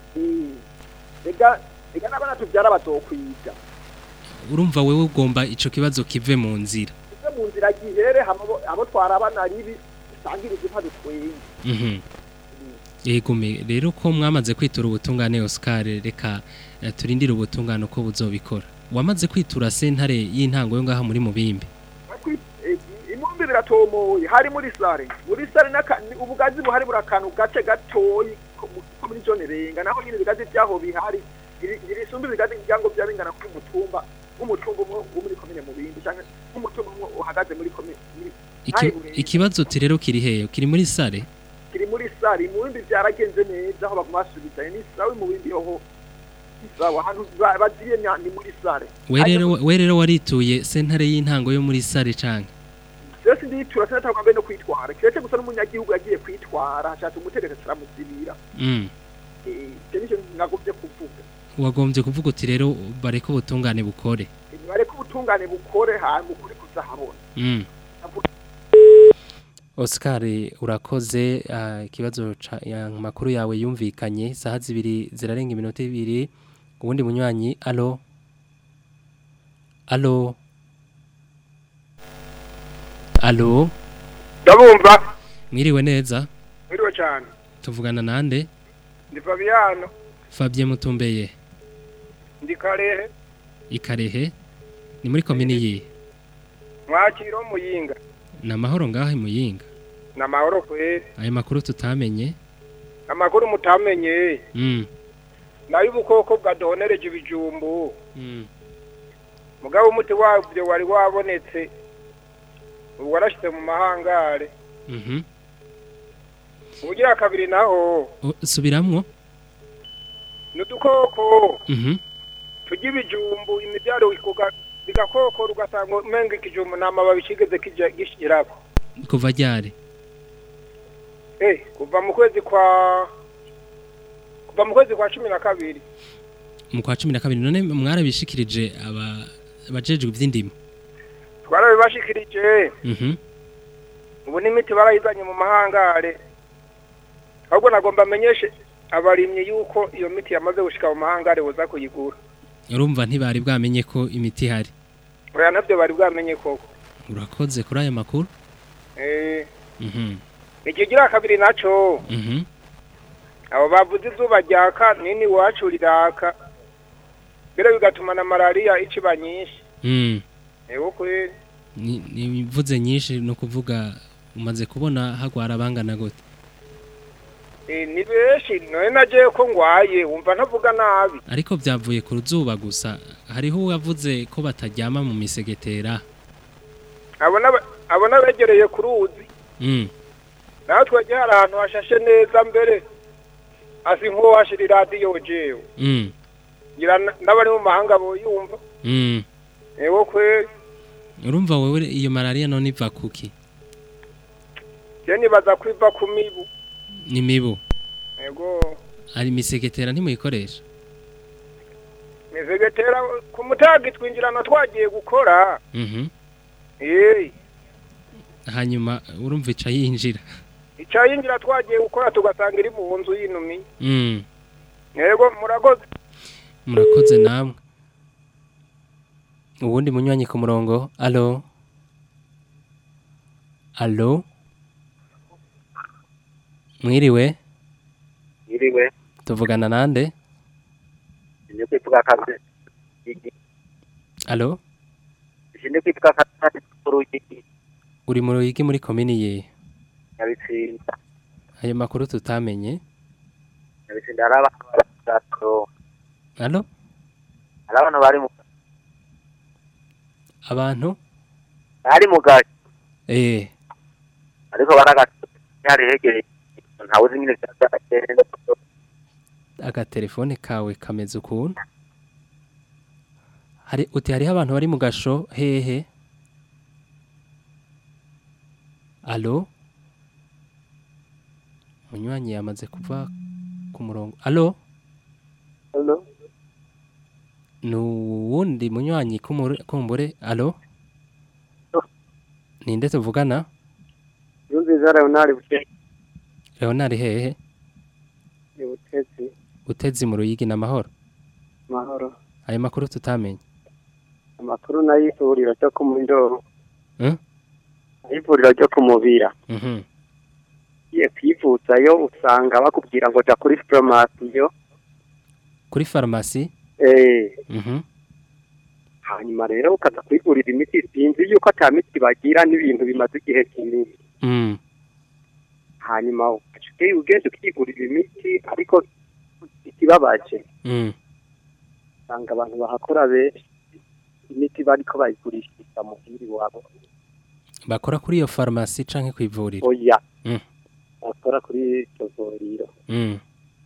ega ega nabana tubyara bazokwiga urumva wewe ugomba ico kibazo kive mu nzira mu nzira gihere abo twarabana ribi sangirize mpado twenge mhm yego me rero ko mwamaze kwitura ubutungane Oscar reka uh, turindire ubutungane uko buzobikora wamaze kwitura sentare y'intango yo ngaha muri mubimbi imumbi biratomoye hari muri sare muri sare naka ubugazi buhari burakanu gace gatoyi ko muri zone renga naho nyine bigazi byaho bihari birisumbi bigazi byango byabingana ku mutumba umutumba umwe muri komine mubimbi cyangwa umutumba umwe uhagaze muri komine ikibazo tirero kiri heyo kiri muri sare kiri muri sare mu bindi byaragenze neza aho bagumasubiza ni sawe mu bindi ho sawa hanu baziye ni muri sare we rero we rero warituye sentare y'intango yo muri sare canke Sese nditura sentare kwambe no kwitwara kiretse gusa n'umunyagihugu yagiye kwitwara hashatse umutegeka turamuzibira mm eh cyo ngagobye kuvuga wagombye kuvuga uti rero bareko ubutungane bukore bareko ubutungane bukore hantu kuri kuzahabona mm Oscar urakoze ikibazo uh, ya makuru yawe yumvikanye saha zibiri zirarenga iminota ibiri ubundi munywanyi allo allo Allo Ndabumva Mwiriwe neza Mwiriwe cyane Tuvugana nande Ndi Fabiano Fabien Mutumbeye Ndi Karehe Ikarehe Ni muri komini yi Mwakiro Muyinga Na mahoro ngahe Muyinga Na mahoro kwe Ayo makuru tutamenye Amakuru mutamenye Mm Nayo ubukoko bwadonereje ibijumbu Mm Mugabo umuti wabyo wari wabonetse warashite mu mahangare Mhm Ugira kabiri naho Subiramwo Nudukoko Mhm Tugi bijumbu imibyaro ikuga bigakoko ugasanga umenga ikijumbu namababi kigeze kija gishirako Kuva ryari Eh kuva mu kwezi kwa kuva mu kwezi kwa cumi na kabiri Mu kwa cumi na kabiri none mwarabishikirije aba abajejwe ivy'indimo Twarabibashikirije Mhm Ubu n'imiti barayizanye mu mahangare Ahubwo nagomba amenyeshe abarimye yuko iyo miti yamaze gushika mu mahangare boza kuyigura Urumva ntibari bwamenye ko imiti hari Oya navyo bari bwamenye koko Urakoze kuri aya makuru Eh Mhm Ikigira kabiri naco Mhm Abo bavuze izuba ryaka nini wacu riraka Bero bigatuma na malaria iciba nyinshi Mm Ego kweli ni nivuze nyinshi no kuvuga umaze kubona hagwara bangana gute Eh ni beshi none naje ko ngwaye wumva ntavuga nabi Ariko byavuye ku ruzuba gusa hariho uwavuze ko bataryama mu misegetera Abona abona begereye ku ruzi Mm Naho twegeye ahantu hashashe neza mbere asi nko hashira radio jewe Mm ngira n'abari mu mahanga bo yumva Mm Ego kweli Urumva wewe iyo malaria none iva kuki Je nibaza kwiva ku mibu Ni mibu Ego Ari misegetera ntimuyikoresha Misegetera ku mutagi twinjirana twagiye gukora Mhm Eh Hanyuma urumva ica yinjira Icayinjira twagiye gukora tugasanga iri mu nzu y'inumi Mm Yego murakoze Murakoze namwe Ubundi munywanyi ku murongo allo Allo Mwiriwe Mwiriwe Tuvugana nande Nje kwivuga kaze Allo Nje kwivuga kaze kurugi Uri mu Ruyigi muri komini ye Yabitsinda Ayo makuru tutamenye Yabitsinda araba barato Allo Abantu bari mu Abantu Bari mu gace Eh Ariko baraga yari hegereye ntawuzi nyine cyakagenda Agatelefone kawe kameze ukuntu Hari uti hariho abantu bari mu gasho hehe Allo Munywanyi yamaze kuva ku murongo Allo Allo Nuwundi munywanyi kumbure Allo Ninde tuvugana Yumviza Leonard Butezi Leonard hehe Butezi Butezi mu Ruyigi na mahoro Mahoro Ayo makuru tutamenye Amakuru nayivuriro cyo ku Mundoro Eh Ivuriro ryo kumubira Mhm Ye kwivuzayo usanga bakubwira ngo ja kuri pharmacy Kuri pharmacy Eh Mhm Hanyuma rero ukaza kwigurira imiti sinzi yuko atamiti bagira n'ibintu bimaze igihe kinini Mm Hanyuma ukacuke ugende kwigurira imiti ariko ikibabaje Mm Sanga abantu bahakora benshi imiti bariko bayigurisha mu hiri wabo Bakora kuri iyo pharmacy canke kwivurira Oya Mm Bakora kuri iryo vuriro Mm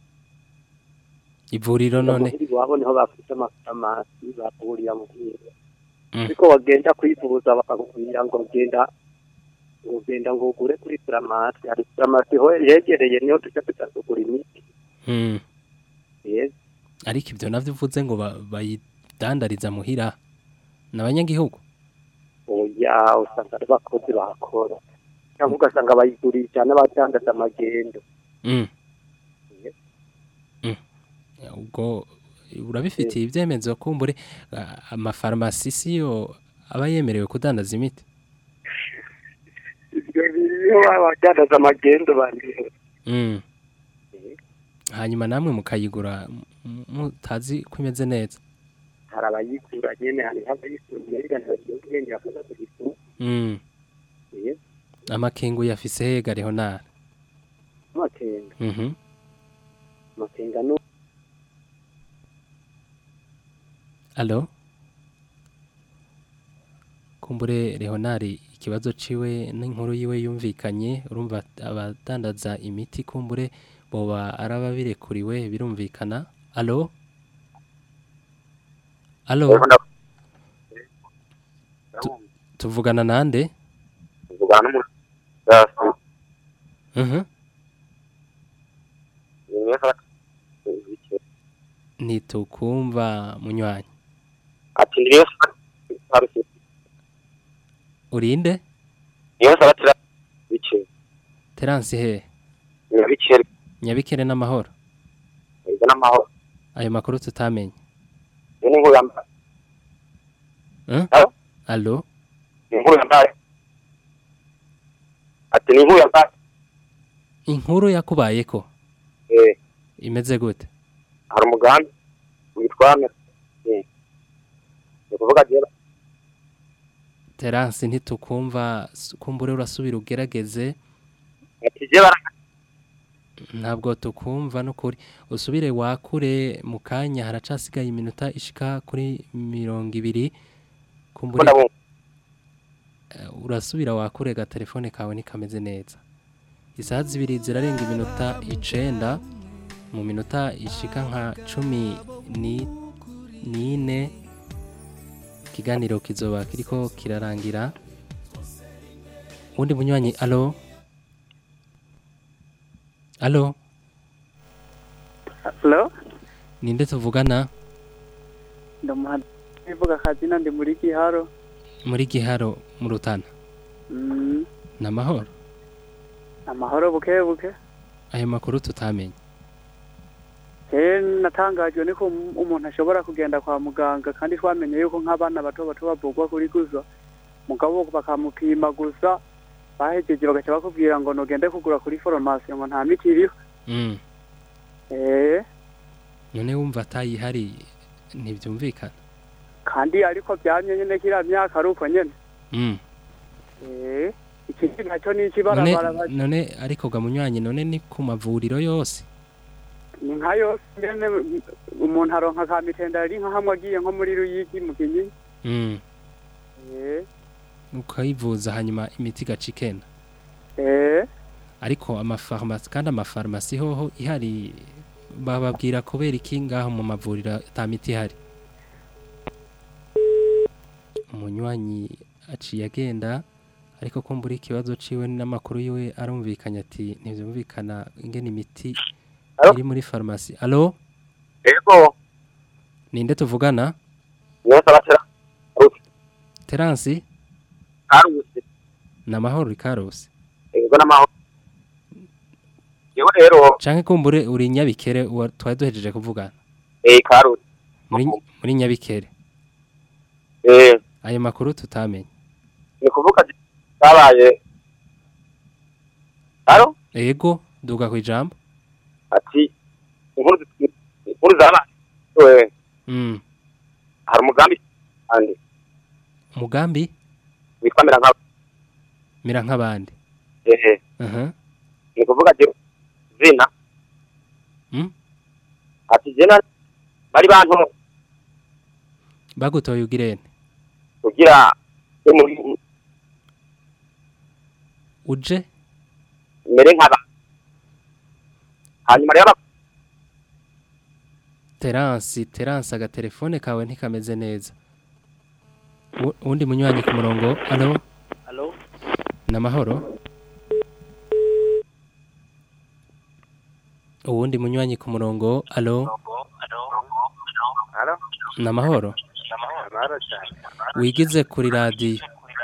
Ivuriro none Hiri wabo niho bafite amafarmasi bakuriya mu hiri Mm Ariko wagenda kwivuza bakakubwira ngo genda ugenda ngo ugure kuri pharmacy ari pharmacy ho yegereye niho tujya kugura imiti Mm Yes Ariko ibyo navyo uvuze ngo bayidandariza muhira n'abanyagihugu Oya usanga ari bakozi bakora cyangwa ugasanga bayigurisha n'abadandaza amagendo Mm Mm ubwo urabifitiye ibyemezo kumbure amafarmasi si yo aba yemerewe kudandaza imiti niho babadandaza amagendo bandi Mm. Hanyuma namwe mukayigura m- mutazi ko imeze neza. hari abayigura nyene hari abayigura yigana ubwenge afata kugifu Mm. eh Amakengu yafise hega riho nara. amakenga Mhm. amakenga no Allo? Kumbure Leonari ikibazo ciwe n'inkuru yiwe yumvikanye urumva abadandaza imiti kumbure boba araba birekuriwe birumvikana. Allo? Allo? Tu- Tuvugana nande? Tuvugana n'umuntu. Yasi. Mhm. Niyo Nitukumva munywanyi. ati ndiyo sarusi. Urinde? Niyo saratira bice. Terence he? Nyabikere. Nyabikere n'amahoro. Iza n'amahoro. Ayo makuru tutamenye. Ni nkuru yamba. Hein? Allo? Allo? Ni nkuru yamba. Ati ni nkuru yamba. Inkuru yakubayeko. Eh, Imeze gute? hari umugambi witwana. Eh. Ni kuvuga je Terence ntitukumva s- kumbure urasubira ugerageze ati je bara ntabwo tukumva nukuri usubire wakure mu kanya haracasigaye iminota ishika kuri mirongo ibiri kumbure ndabona. Eh, urasubira wakure ga telefone kawe nikameze neza isaha zibiri zirarenga iminota icenda mu minota ishika nka cumi ni nine ikiganiro kizoba kiriko kirarangira undi munywanyi. Allo? Allo? Hello? Ninde tuvugana? Ndamuhanda bivuga kazina ndi muri Giharo. Muri Giharo mu Rutana. Mm. Namahoro. Amahoro buke buke. Ayo makuru tutamenye. Eh natangajwe niko um- umuntu ashobora kugenda kwa muganga kandi twamenye yuko nk'abana bato bato bavugwa kuri guza. Mugabo bakamupima gusa bahejeje bagaca bakubwira ngo nogende kugura kuri pharmacy ngo nta miti iriho. Mm. Eh None wumva atayihari ntibyumvikana. kandi ariko byamye nyene kira myaka ari uko nyene. Mm. Eh iki nacyo ni None, ikibarabara bati. none ariko ga munywanyi none ni ku mavuriro yose. Ni nka yose nyene umuntu aronka ka mitenda ari nka hamwe agiye nko muri Ruyigi mu Kinyinya. Mm. Eh Ukayivuza hanyuma imiti gacikena. eh Ariko amafarmasi kandi amafarmasi hoho ihari bababwira kubera iki ngaho mu mavuriro ata miti ihari. Umunywanyi aciye agenda ariko kumbura ikibazo ciwe n'amakuru yiwe arumvikanya ati ntivyumvikana ingene imiti iri muri farmasi. Allo? Ego. Ninde tuvugana? Niyo saratira. Terence? Karusi. Namahoro Carlos. Ego n'amahoro. Yewe rero Canke kumbure uri Nyabikere uwa twari duhejeje kuvugana. eh Karusi. Muri muri Nyabikere. Eh, Ayo makuru tutamenye. ni kuvuga babaye. Allo? Ego duga kwijambo. Ati inkuru inkuru zabaye. We. Mm. Hari umugambi andi. Umugambi Witwa nka mira nk'abandi. eh Aha. ni kuvuga je zina. Mm. Ati jena bari bantu Bagutoye ugirene. kugira muri Uje mere nkaba. Hanyuma rero Terence, Terence aga telefone kawe ntikameze neza. U- Undi munywanyi ku murongo. Allo? Allo? Namahoro. Uwundi munywanyi ku murongo. Allo? Allo? Namahoro. Amahoro cyane. Wigize kuri radio.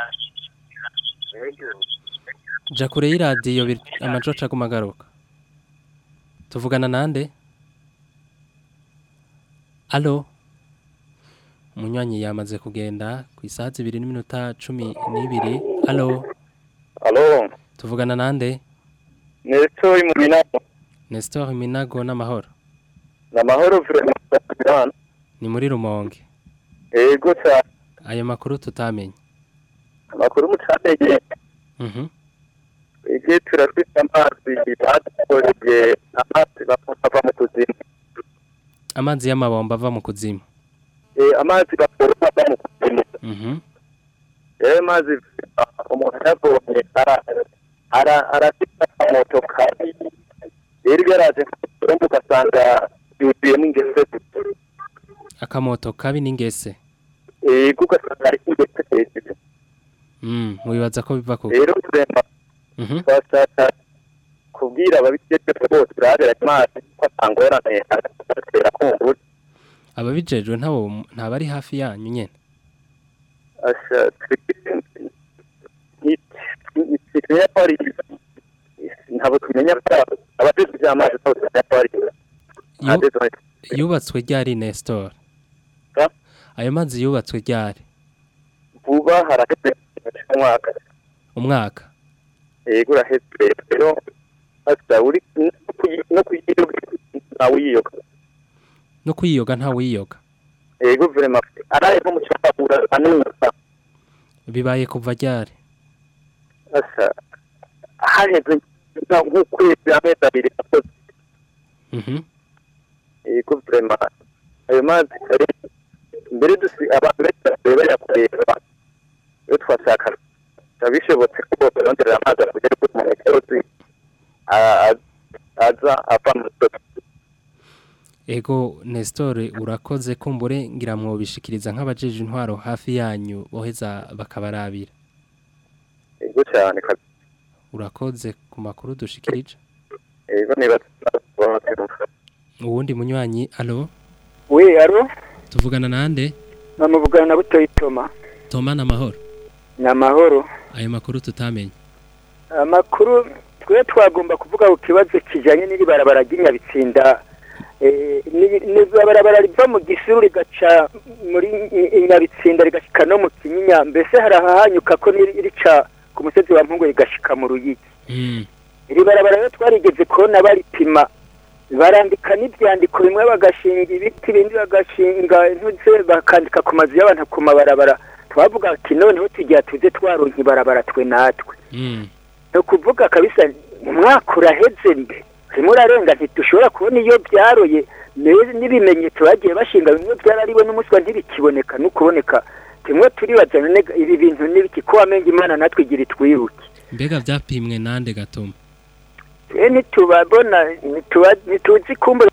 Ego. Ja kure y'iradiyo bir- amacoca kumagaruka. Tuvugana nande? Allo? Umunywanyi yamaze kugenda ku isaha zibiri n'iminota cumi n'ibiri. Allo? Allo? tuvugana nande Nestor mu Minago Nestor Minago n'amahoro n'amahoro vraiment ni muri Rumonge ego cyane ayo makuru tutamenye amakuru mutamenye mhm ege turafite amazi badukoreye amazi bapompa mu kuzimu amazi y'amabomba ava mu kuzimu eh amazi bapompa mu kuzimu mhm eh amazi umuntu yabonye ara ara arafite moto kandi iri garaje ugasanga yuzuye n'ingese akamoto kabi n'ingese eh kugasanga ari ingese mm wibaza ko biva ko rero turema mhm bashaka kubwira ababijejwe bose barabera amazi ko atangorane atera kungura ababijejwe ntabo ntabari hafi yanyu nyene asha ni pari ntabo tumenya abajejwe by'amazi bose pari yubatswe ryari Nestor ayo mazi yubatswe ryari vuba haraheze umwaka umwaka yego uraheze rero asa uri no kuyiyoga nawe yiyoga no kuyiyoga nta wiyoga yego vraiment araye ko mucyapura anusa bibaye kuva ryari asa haheze nk'ukwezi amezi abiri akoze mhm yego vraiment ayo mazi ari mbere dusi abantu benshi bayakorera iyo twashaka tabishobotse ko barondera amazi kugera ku munekerozi aza ava mu soko ego Nestor urakoze kumbure ngira mwo bishikiriza nk'abajeje intwaro hafi yanyu boheza bakabarabira ego cyane urakoze ku makuru dushikirije ego niba uwundi munywanyi allo we allo tuvugana nande namuvugana na Butoyi Toma Toma n'amahoro n'amahoro ayo makuru tutamenye amakuru twe twagomba kuvuga ku kibazo kijanye n'iri barabara ry'inyabitsinda eh ni barabara riva mu gisuru rigaca muri inyabitsinda rigashika no mu kinyinya mbese harahanyuka ko rica ku musozi wa Mpungu rigashika mu Ruyigi mm iri barabara rero twarigeze kubona baripima barandika n'ibyandiko bimwe bagashinga ibiti bindi bagashinga intuze bakandika ku mazu y'abantu ku mabarabara twavuga ati noneho tugiye tuze twaronka ibarabara twe natwe mm no kuvuga kabisa umwaka uraheze mbe simurarenga ntitushobora kubona iyo byaroye n'ibimenyetso bagiye bashinga bimwe byarariwe n'umuswa ntibikiboneka no kuboneka timwe turibazana nega ibi bintu nibiki ko amenga Imana natwe igira itwiruke mbega byapimwe nande gatuma e nitubabona nituzi kumbura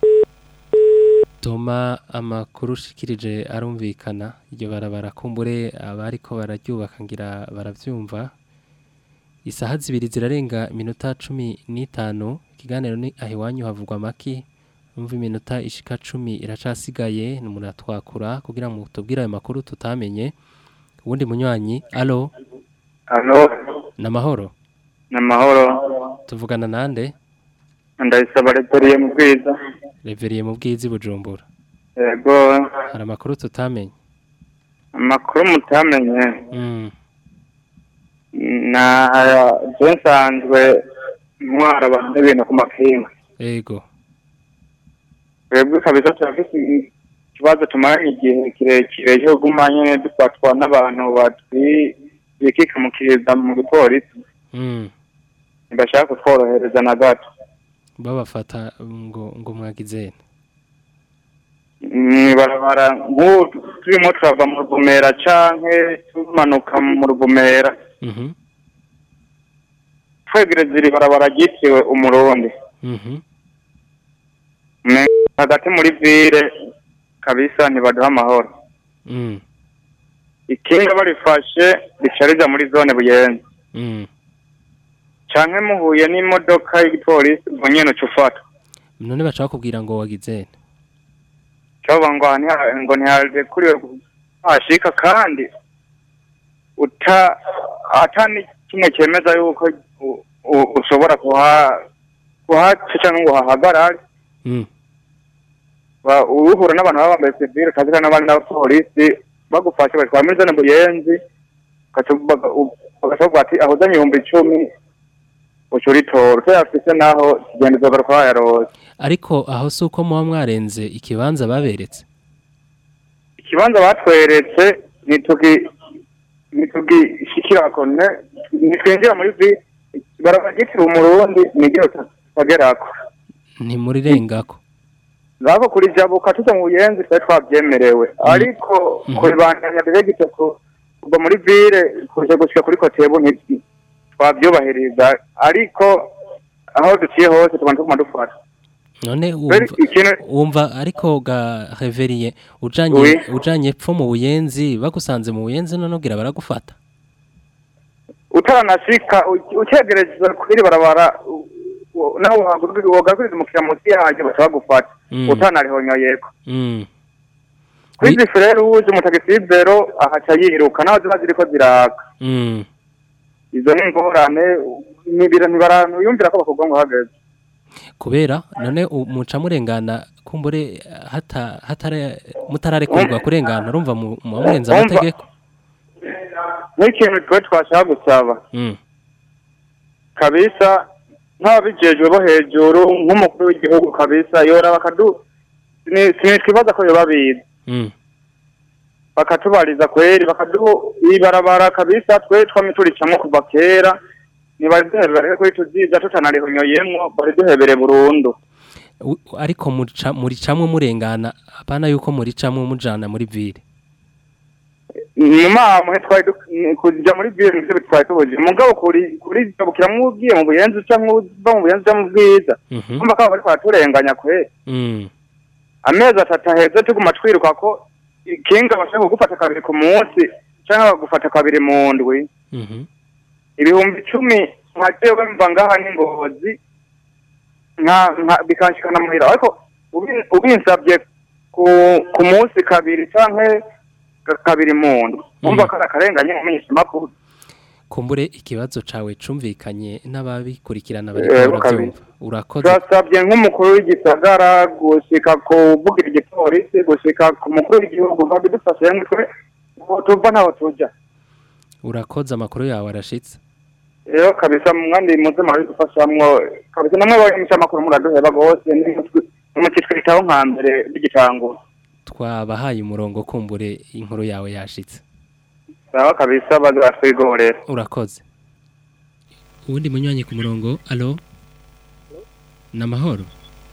Toma amakuru shikirije arumvikana iryo barabara kumbure abariko bararyubaka ngira baravyumva isaha zibiri zirarenga minota cumi n'itanu ikiganiro ni ahiwanyu havugwa maki umva iminota ishika cumi iracasigaye n'umuntu atwakura kugira ngo tubwire ayo makuru tutamenye ubundi munywanyi allo allo namahoro namahoro tuvugana nande ndayisaba Reveriye mu bwiza Reveriye mu bwiza Bujumbura yego hari amakuru tutamenye amakuru mutamenye mm na jensanzwe ntwara abantu ibintu ku makinga yego twebwe kabisa turafise ikibazo tumaranye igihe kirekire cyo gumanye dufatwa n'abantu batwikikamukiriza mu gipolisi mm ntibashaka kutworohereza na gato babafata ngo ngo mwagizene barabara nk'ubu turimo turava mu ruvumera canke tumanuka mu ruvumera mhm twegereza iri barabara ryitiriwe umurundi mhm hagati muri ville kabisa ntibaduha amahoro mm ikinga barifashe ricariza muri zone buyenzi mm canke muhuye n'imodoka y'igipolisi ngo nyene cufata none bashaka kubwira ngo wagizene cyaba ngo ngo ntihaje kuri ashika kandi uta atani kimwe cyemeza yuko ushobora kuha kuha cyangwa ngo hahagarare mm ba uhura n'abantu bambaye civil kazira n'abandi n'abapolisi bagufasha batwa muri zone buyenzi katubaga ati ahozanye ibihumbi icumi ucuritora se afise naho kigenda zogaruka yarose ariko aho si uko muba mwarenze ikibanza baberetse ikibanza batweretse nitugi nitugi shikirako ne nitwenjira muri vi barabagitira umurundi nigero tagerako ni muri rengako zako kuri jabuka tuza mu buyenzi twa twabyemerewe ariko kuri bandanya degite ko kuva muri ville kuje gushika kuri kotebo nti twabyubahiriza ariko aho duciye hose tubantu kuma dufata none wumva wumva ariko ga reveriye ujanye Oui. ujanye pfo mu buyenzi bagusanze mu buyenzi none ugira baragufata utaranashika ucegereza kuri barabara naho wagurira wagurira mu kiyamusi yaje batagufata Mm. utanarihonyayeko mm kwizi frere uje umutagisibero ahaca yiruka naho ziba ziriko ziraka mm izo ni ingorane nibira ntibarantu yumvira ko bakugwa ngo hageze kubera none u- muca murengana kumbure hata hatare mutararekurwa kurengana urumva mu mu- murenza Umva. amategeko n'ikintu twe twashaka gusaba mm kabisa nk'ababijejwe bo hejuru nk'umukuru w'igihugu kabisa yora bakadu sinitwibaza ko yoba biza mm bakatubariza kweri bakadu ibarabara kabisa twe twamye turicamwo kuva kera nibaduhebere ko tuziza tutanarihonyoyemwo bari duhebere burundu U- ariko muca muricamwe murengana apana yuko muricamwe mujana muri ville nyuma muhe twari du- kuja muri biro nivyo bitwaye tubuje mugabo kuri kuri bukiramwo ugiye mu buyenzi canke uva mu buyenzi mu bwiza mhm umva ko bari kwaturenganya kweri mm amezi atatu aheze tuguma twiruka ko ikinga bashaka kugufata kabiri ku munsi canke bagufata kabiri mu ndwi mhm ibihumbi icumi nkajewe mva ngaha n'ingozi nka nka bikanshikana muhira ariko ubi- ubinsabye ku ku munsi kabiri canke ka- kabiri mu ndwi umva ko ari akarenganye mu menyeshamakuru kumbure ikibazo cawe cumvikanye n'ababikurikirana bari Eh, baravyumva urakoze turasabye nk'umukuru w'igisagara gushika kuvugira igipolisi gushika ku mukuru w'igihugu babidufashe hamwe twe ubu tuva ntaho tuja urakoze amakuru yawe arashitse rero kabisa mwandi muze murabidufashamwo kabisa namwe b'abanyamakuru muraduheba gose nimukitwitaho nka mbere bigitangura twabahaye umurongo kumbure inkuru yawe yashitse sawa kabisa baze batwigorera urakoze ubundi munywanyi ku murongo alo namahoro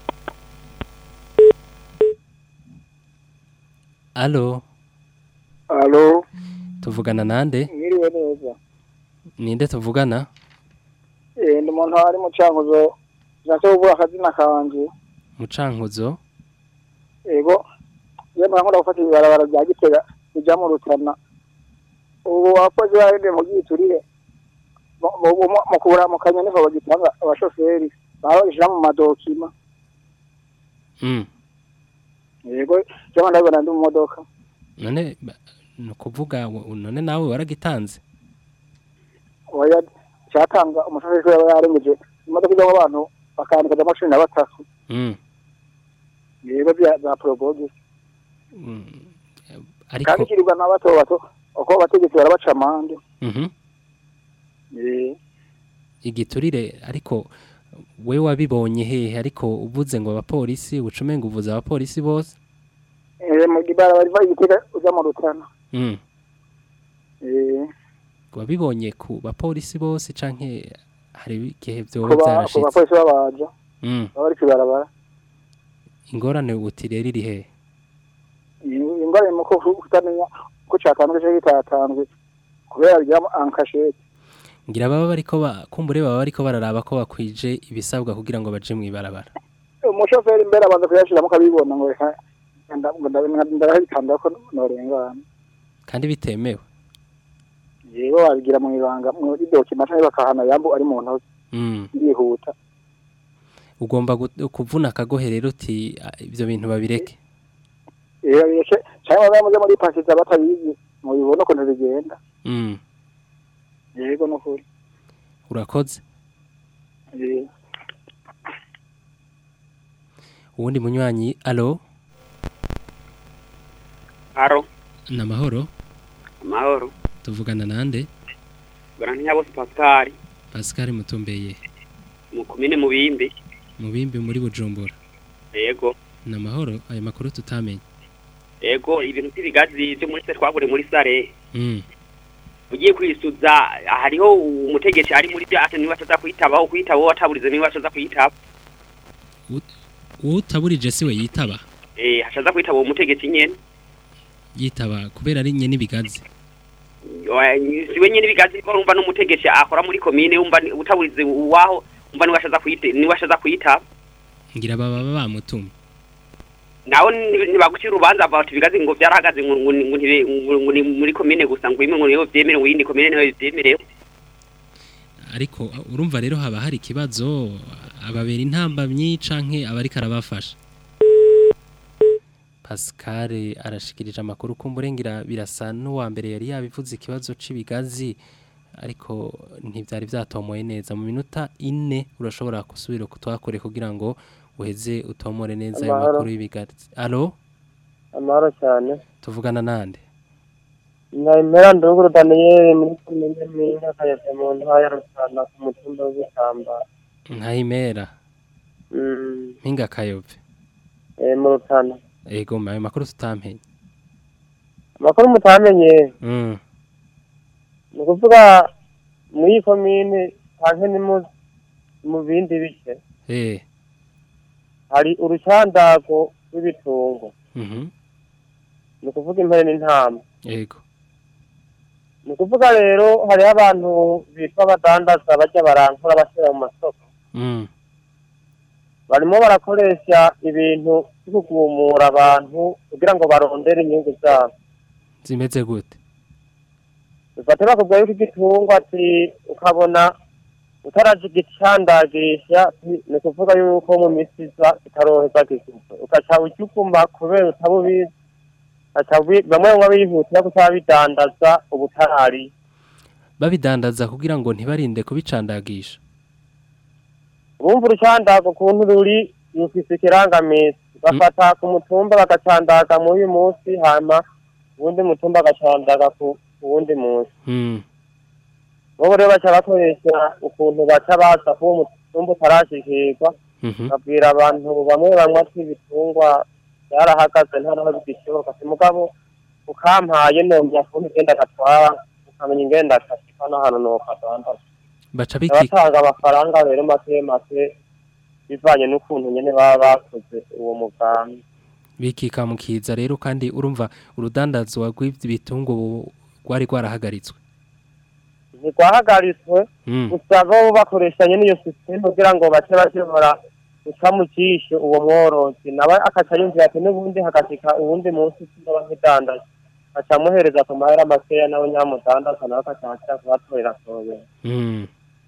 alo alo tuvugana nande mwiriwe neza ninde tuvugana eh ndi umuntu ari mu cankuzo nase uvuga akazina kanje mucankuzo ego yemwe nkora gufata ibarabara rya Gitega bijya mu Rutana ubu abakozi barinde mu giturire mu kubura mu kanya niho bagitanga abashoferi barabishira mu madokima mm yego cyangwa ndabona ndi mu modoka none ba- nukuvuga wo- none nawe waragitanze oya cyatanga umushoferi yaba yarengeje imodoka ijyamo abantu bakandika amashuri na batatu mm yego bya za probogi mm, kandi ariko kirirwa na bato bato uko bategetse barabaca amande mhm eh igiturire ariko we wabibonye hehe ariko uvuze ngo abapolisi ucumenga uvuze abapolisi bose eh mu gibara bari bari Gitega uza mu Rutana mm eh wabibonye ku bapolisi bose canke hari igihe byoba kuba byarashitse abapolisi babaja mm bari kibarabara ingorane uti rero iri he ingorane mu ko kutamenya ko cyatanzwe cyo gitatanzwe kubera bijya ankashete ngira baba bariko bakumbure baba bariko bararaba ko bakwije ibisabwa kugira ngo baje mwibarabara umushoferi imbere abanza kuyashiramo kabibona ngo reka ndabitanda ko norengana kandi bitemewe yego wabigira mu ibanga mu document cyangwa bakahana yambu ari mu ntoki mm yihuta ugomba gu- kuvuna akagohe rero uti "Ah, ivyo bintu babireke eh yeshe cyangwa bamuze muri pasita batabizi mu bibona ko ntibigenda mm yego no kuri urakoze eh uwundi munywanyi alo Aro, namahoro mahoro. tuvugana nande Garantinya bose Pascal. Pascal mutumbeye mu komine Mubimbi. Mubimbi muri Bujumbura. Yego. Namahoro ayo makuru tutamenye. Yego ibintu by'ibigazi byo muri se twagure muri sare. Mm. Ugiye kwisuza hariho umutegetsi ari muri byo ate niba ataza kwitabaho kwitabaho wataburize niba ataza kwitaba. Utaburije siwe yitaba. Eh hashaza kwitaba uwo mutegetsi nyene. Yitaba kubera ari nyene ibigazi. Siwe nyene ibigazi ko urumva n'umutegetsi akora muri komine umva utaburize uwaho umva niba ataza kwite niba ataza kwitaba. Ngira baba bamutuma. Naho nibagucira urubanza about ibigazi ngo byarahagaze ngo ngo muri komine gusa ngo imwe ngo niyo byemere ngo yindi komine niyo byemerewe. Ariko urumva rero haba hari kibazo ababera intambamyi canke abari karabafasha. Pascal arashikirije amakuru kumburengira birasa n'uwa mbere yari yabivuze ikibazo cibigazi ariko ntivyari vyatomoye neza mu minota ine urashobora kusubira kutwakore kugira ngo uheze utomore neza ayo makuru y'ibigazi. Allo? Amahoro cyane. Tuvugana nande? Nayimera nduguru Daniel muri komine Mpinga kayaje mu ntaya rusana ku mutumba w'Isamba. Nayimera. Mm. Mpinga kayove. Eh mu rutana. Ego mayo makuru tutamenye. Makuru mutamenye. Mm. Nukuvuga muri komine kanke ni mu mu bindi bice. Eh. Hari urucandago rw'ibitungo. Mhm. Nukuvuga impere n'intama. Yego. Nukuvuga rero hari abantu bitwa badandaza bajya barankura bashyira mu masoko. Mm. Barimo barakoresha ibintu byo kugumura abantu kugira ngo barondere inyungu zabo. Zimeze gute? Bifata bakubwira yuko igitungwa ati ukabona utaraje gicandagisha ni kuvuga yuko mu misiza itaroheza gisuko ukaca ucyukuma kubera utabubizi acabi bamwe ngo bihutira kutabidandaza ubutarari babidandaza kugira ngo ntibarinde kubicandagisha. Urumva urucandago kuntu ruri rufise ikirangamisi bafata ku mutumba bagacandaga mu uyu munsi hama uwundi mutumba agacandaga ku wundi munsi. Mm. Bobo rero baca bakoresha ukuntu baca baza ku mutumba utarashikirwa. Mhm. Babwira abantu bamwe bamwe ati ibitungwa yarahagaze nta naho bishoboka ati mugabo ukampaye nomya kuntu genda gatwara ukamenya ingenda kashika n'ahantu no kadandaza. Baca biki batanga amafaranga rero make make bivanye n'ukuntu nyene baba bakoze uwo mugambi. Bikika mukiza rero kandi urumva urudandazwa rw'ibitungwa rwari rwarahagaritswe. Ntigwahagaritswe gusa bo bakoreshanye n'iyo system kugira ngo bace bashobora guca mu kisho uwo mworozi nawe akaca yumvira ati n'ubundi hagashika ubundi munsi sinaba nkidandaza aca muhereza ku mahera makeya nawe nyamudandaza nawe akaca aca kubatorera sobe. Mm.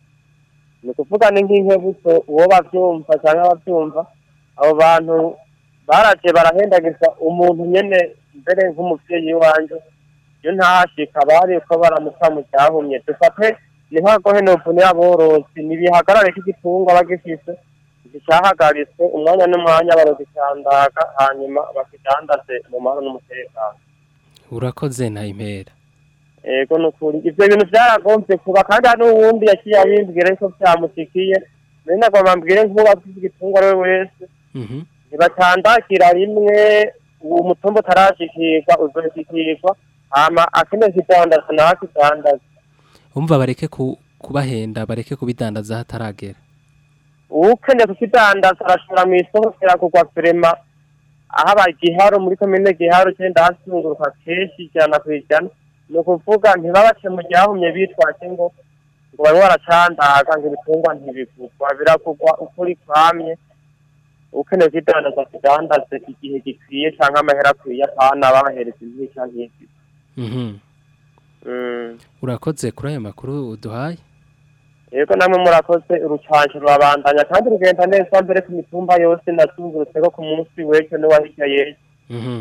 Ni kuvuga ni nk'inkebuzo uwo bavyumva canke abavyumva abo bantu baraje barahendagiza umuntu nyene mbere nk'umuvyeyi wanje iyo ntashika bari ko baramuca mu cyahumye dufate niho agohe novune aborozi nibihagarare k'igitungwa bagifise gicahagaritswe umwanya n'umwanya barogicandaga hanyuma bakidandaze mu mahoro n'umutekano. Urakoze Nayimera. Ego nukuri ivyo bintu byaragombye kuba kandi hari n'uwundi yaciye abimbwira ko byamushikiye nari nagomba mbwire nk'uwo afite igitungwa rero wese. Mhm. Ntibacandakira rimwe uwo mutumba utarashikirwa uzoshikirwa hama akeneye kidandaza nawe akidandaza. Umva bareke kubahenda bareke kubidandaza hataragera. Ukeneye kukidandaza arashobora mu isoko kirakugwa firema aho abagiharo muri komine giharo cyenda hasunguruka kenshi ijana ku ijana ni ukuvuga ntibabace mu gihahumye bitwaje ngo ngo bari waracandaga ngo ibitungwa ntibivugwa biravugwa ukuri kwamye ukeneye kukidandaza kidandaze igihe gikwiye cyangwa amahera akwiye apana babahereza impisha nk'izi. Mhm. Mm. Urakoze kuri aya makuru uduhaye. Yego namwe murakoze urucanco rwabandanya kandi rugenda neza mbere ku mitumba yose nazungurutse ko ku munsi w'ejo no wahirya yeje. Mhm.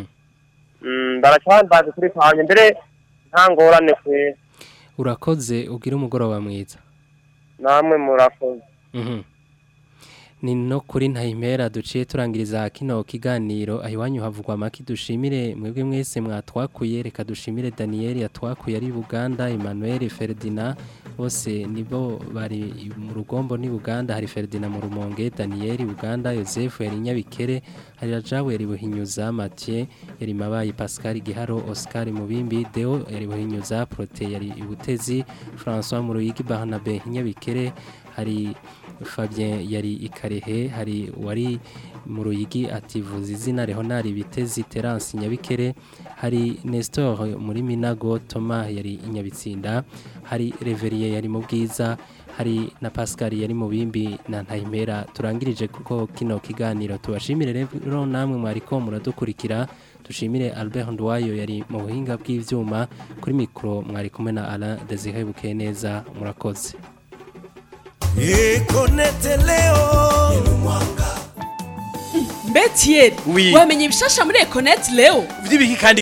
Mm baracandaga kuri kwanye mbere nta ngorane kwe. Urakoze ugira umugoroba mwiza. Namwe murakoze. Mhm. ni no kuri Ntahimpera duciye turangiriza kino kiganiro ahiwanyu havugwa maki dushimire mwebwe mwese mwatwakuye reka dushimire Daniel yatwakuye ari Buganda Emmanuel Ferdinand bose nibo bari mu rugombo ni Buganda hari Ferdinand mu Rumonge Daniel Buganda Joseph yari Nyabikere hari Rajabu yari Buhinyuza Mathieu yari Mabayi Pascal Giharo Oscar Mubimbi Deo yari Buhinyuza Prote yari Ibutezi François Muruyigi Barnabe Nyabikere hari Fabien yari Ikarehe hari wari mu Ruyigi ativuza izina Leonard Bitezi Terence Nyabikere hari Nestor muri Minago Thomas yari Inyabitsinda hari Reverie yari mu Bwiza hari na Pascal yari mu Bimbi na Ntahimpera turangirije kuko kino kiganiro tubashimire rero namwe mwariko muradukurikira dushimire Albert Ndwayo yari mu buhinga bw'ivyuma kuri micro mwari kumwe na Alain Desire Bukeneza murakoze Ekonete leo Mbetier Oui. wamenye ibishasha muri Ekonete leo Vyibiki kandi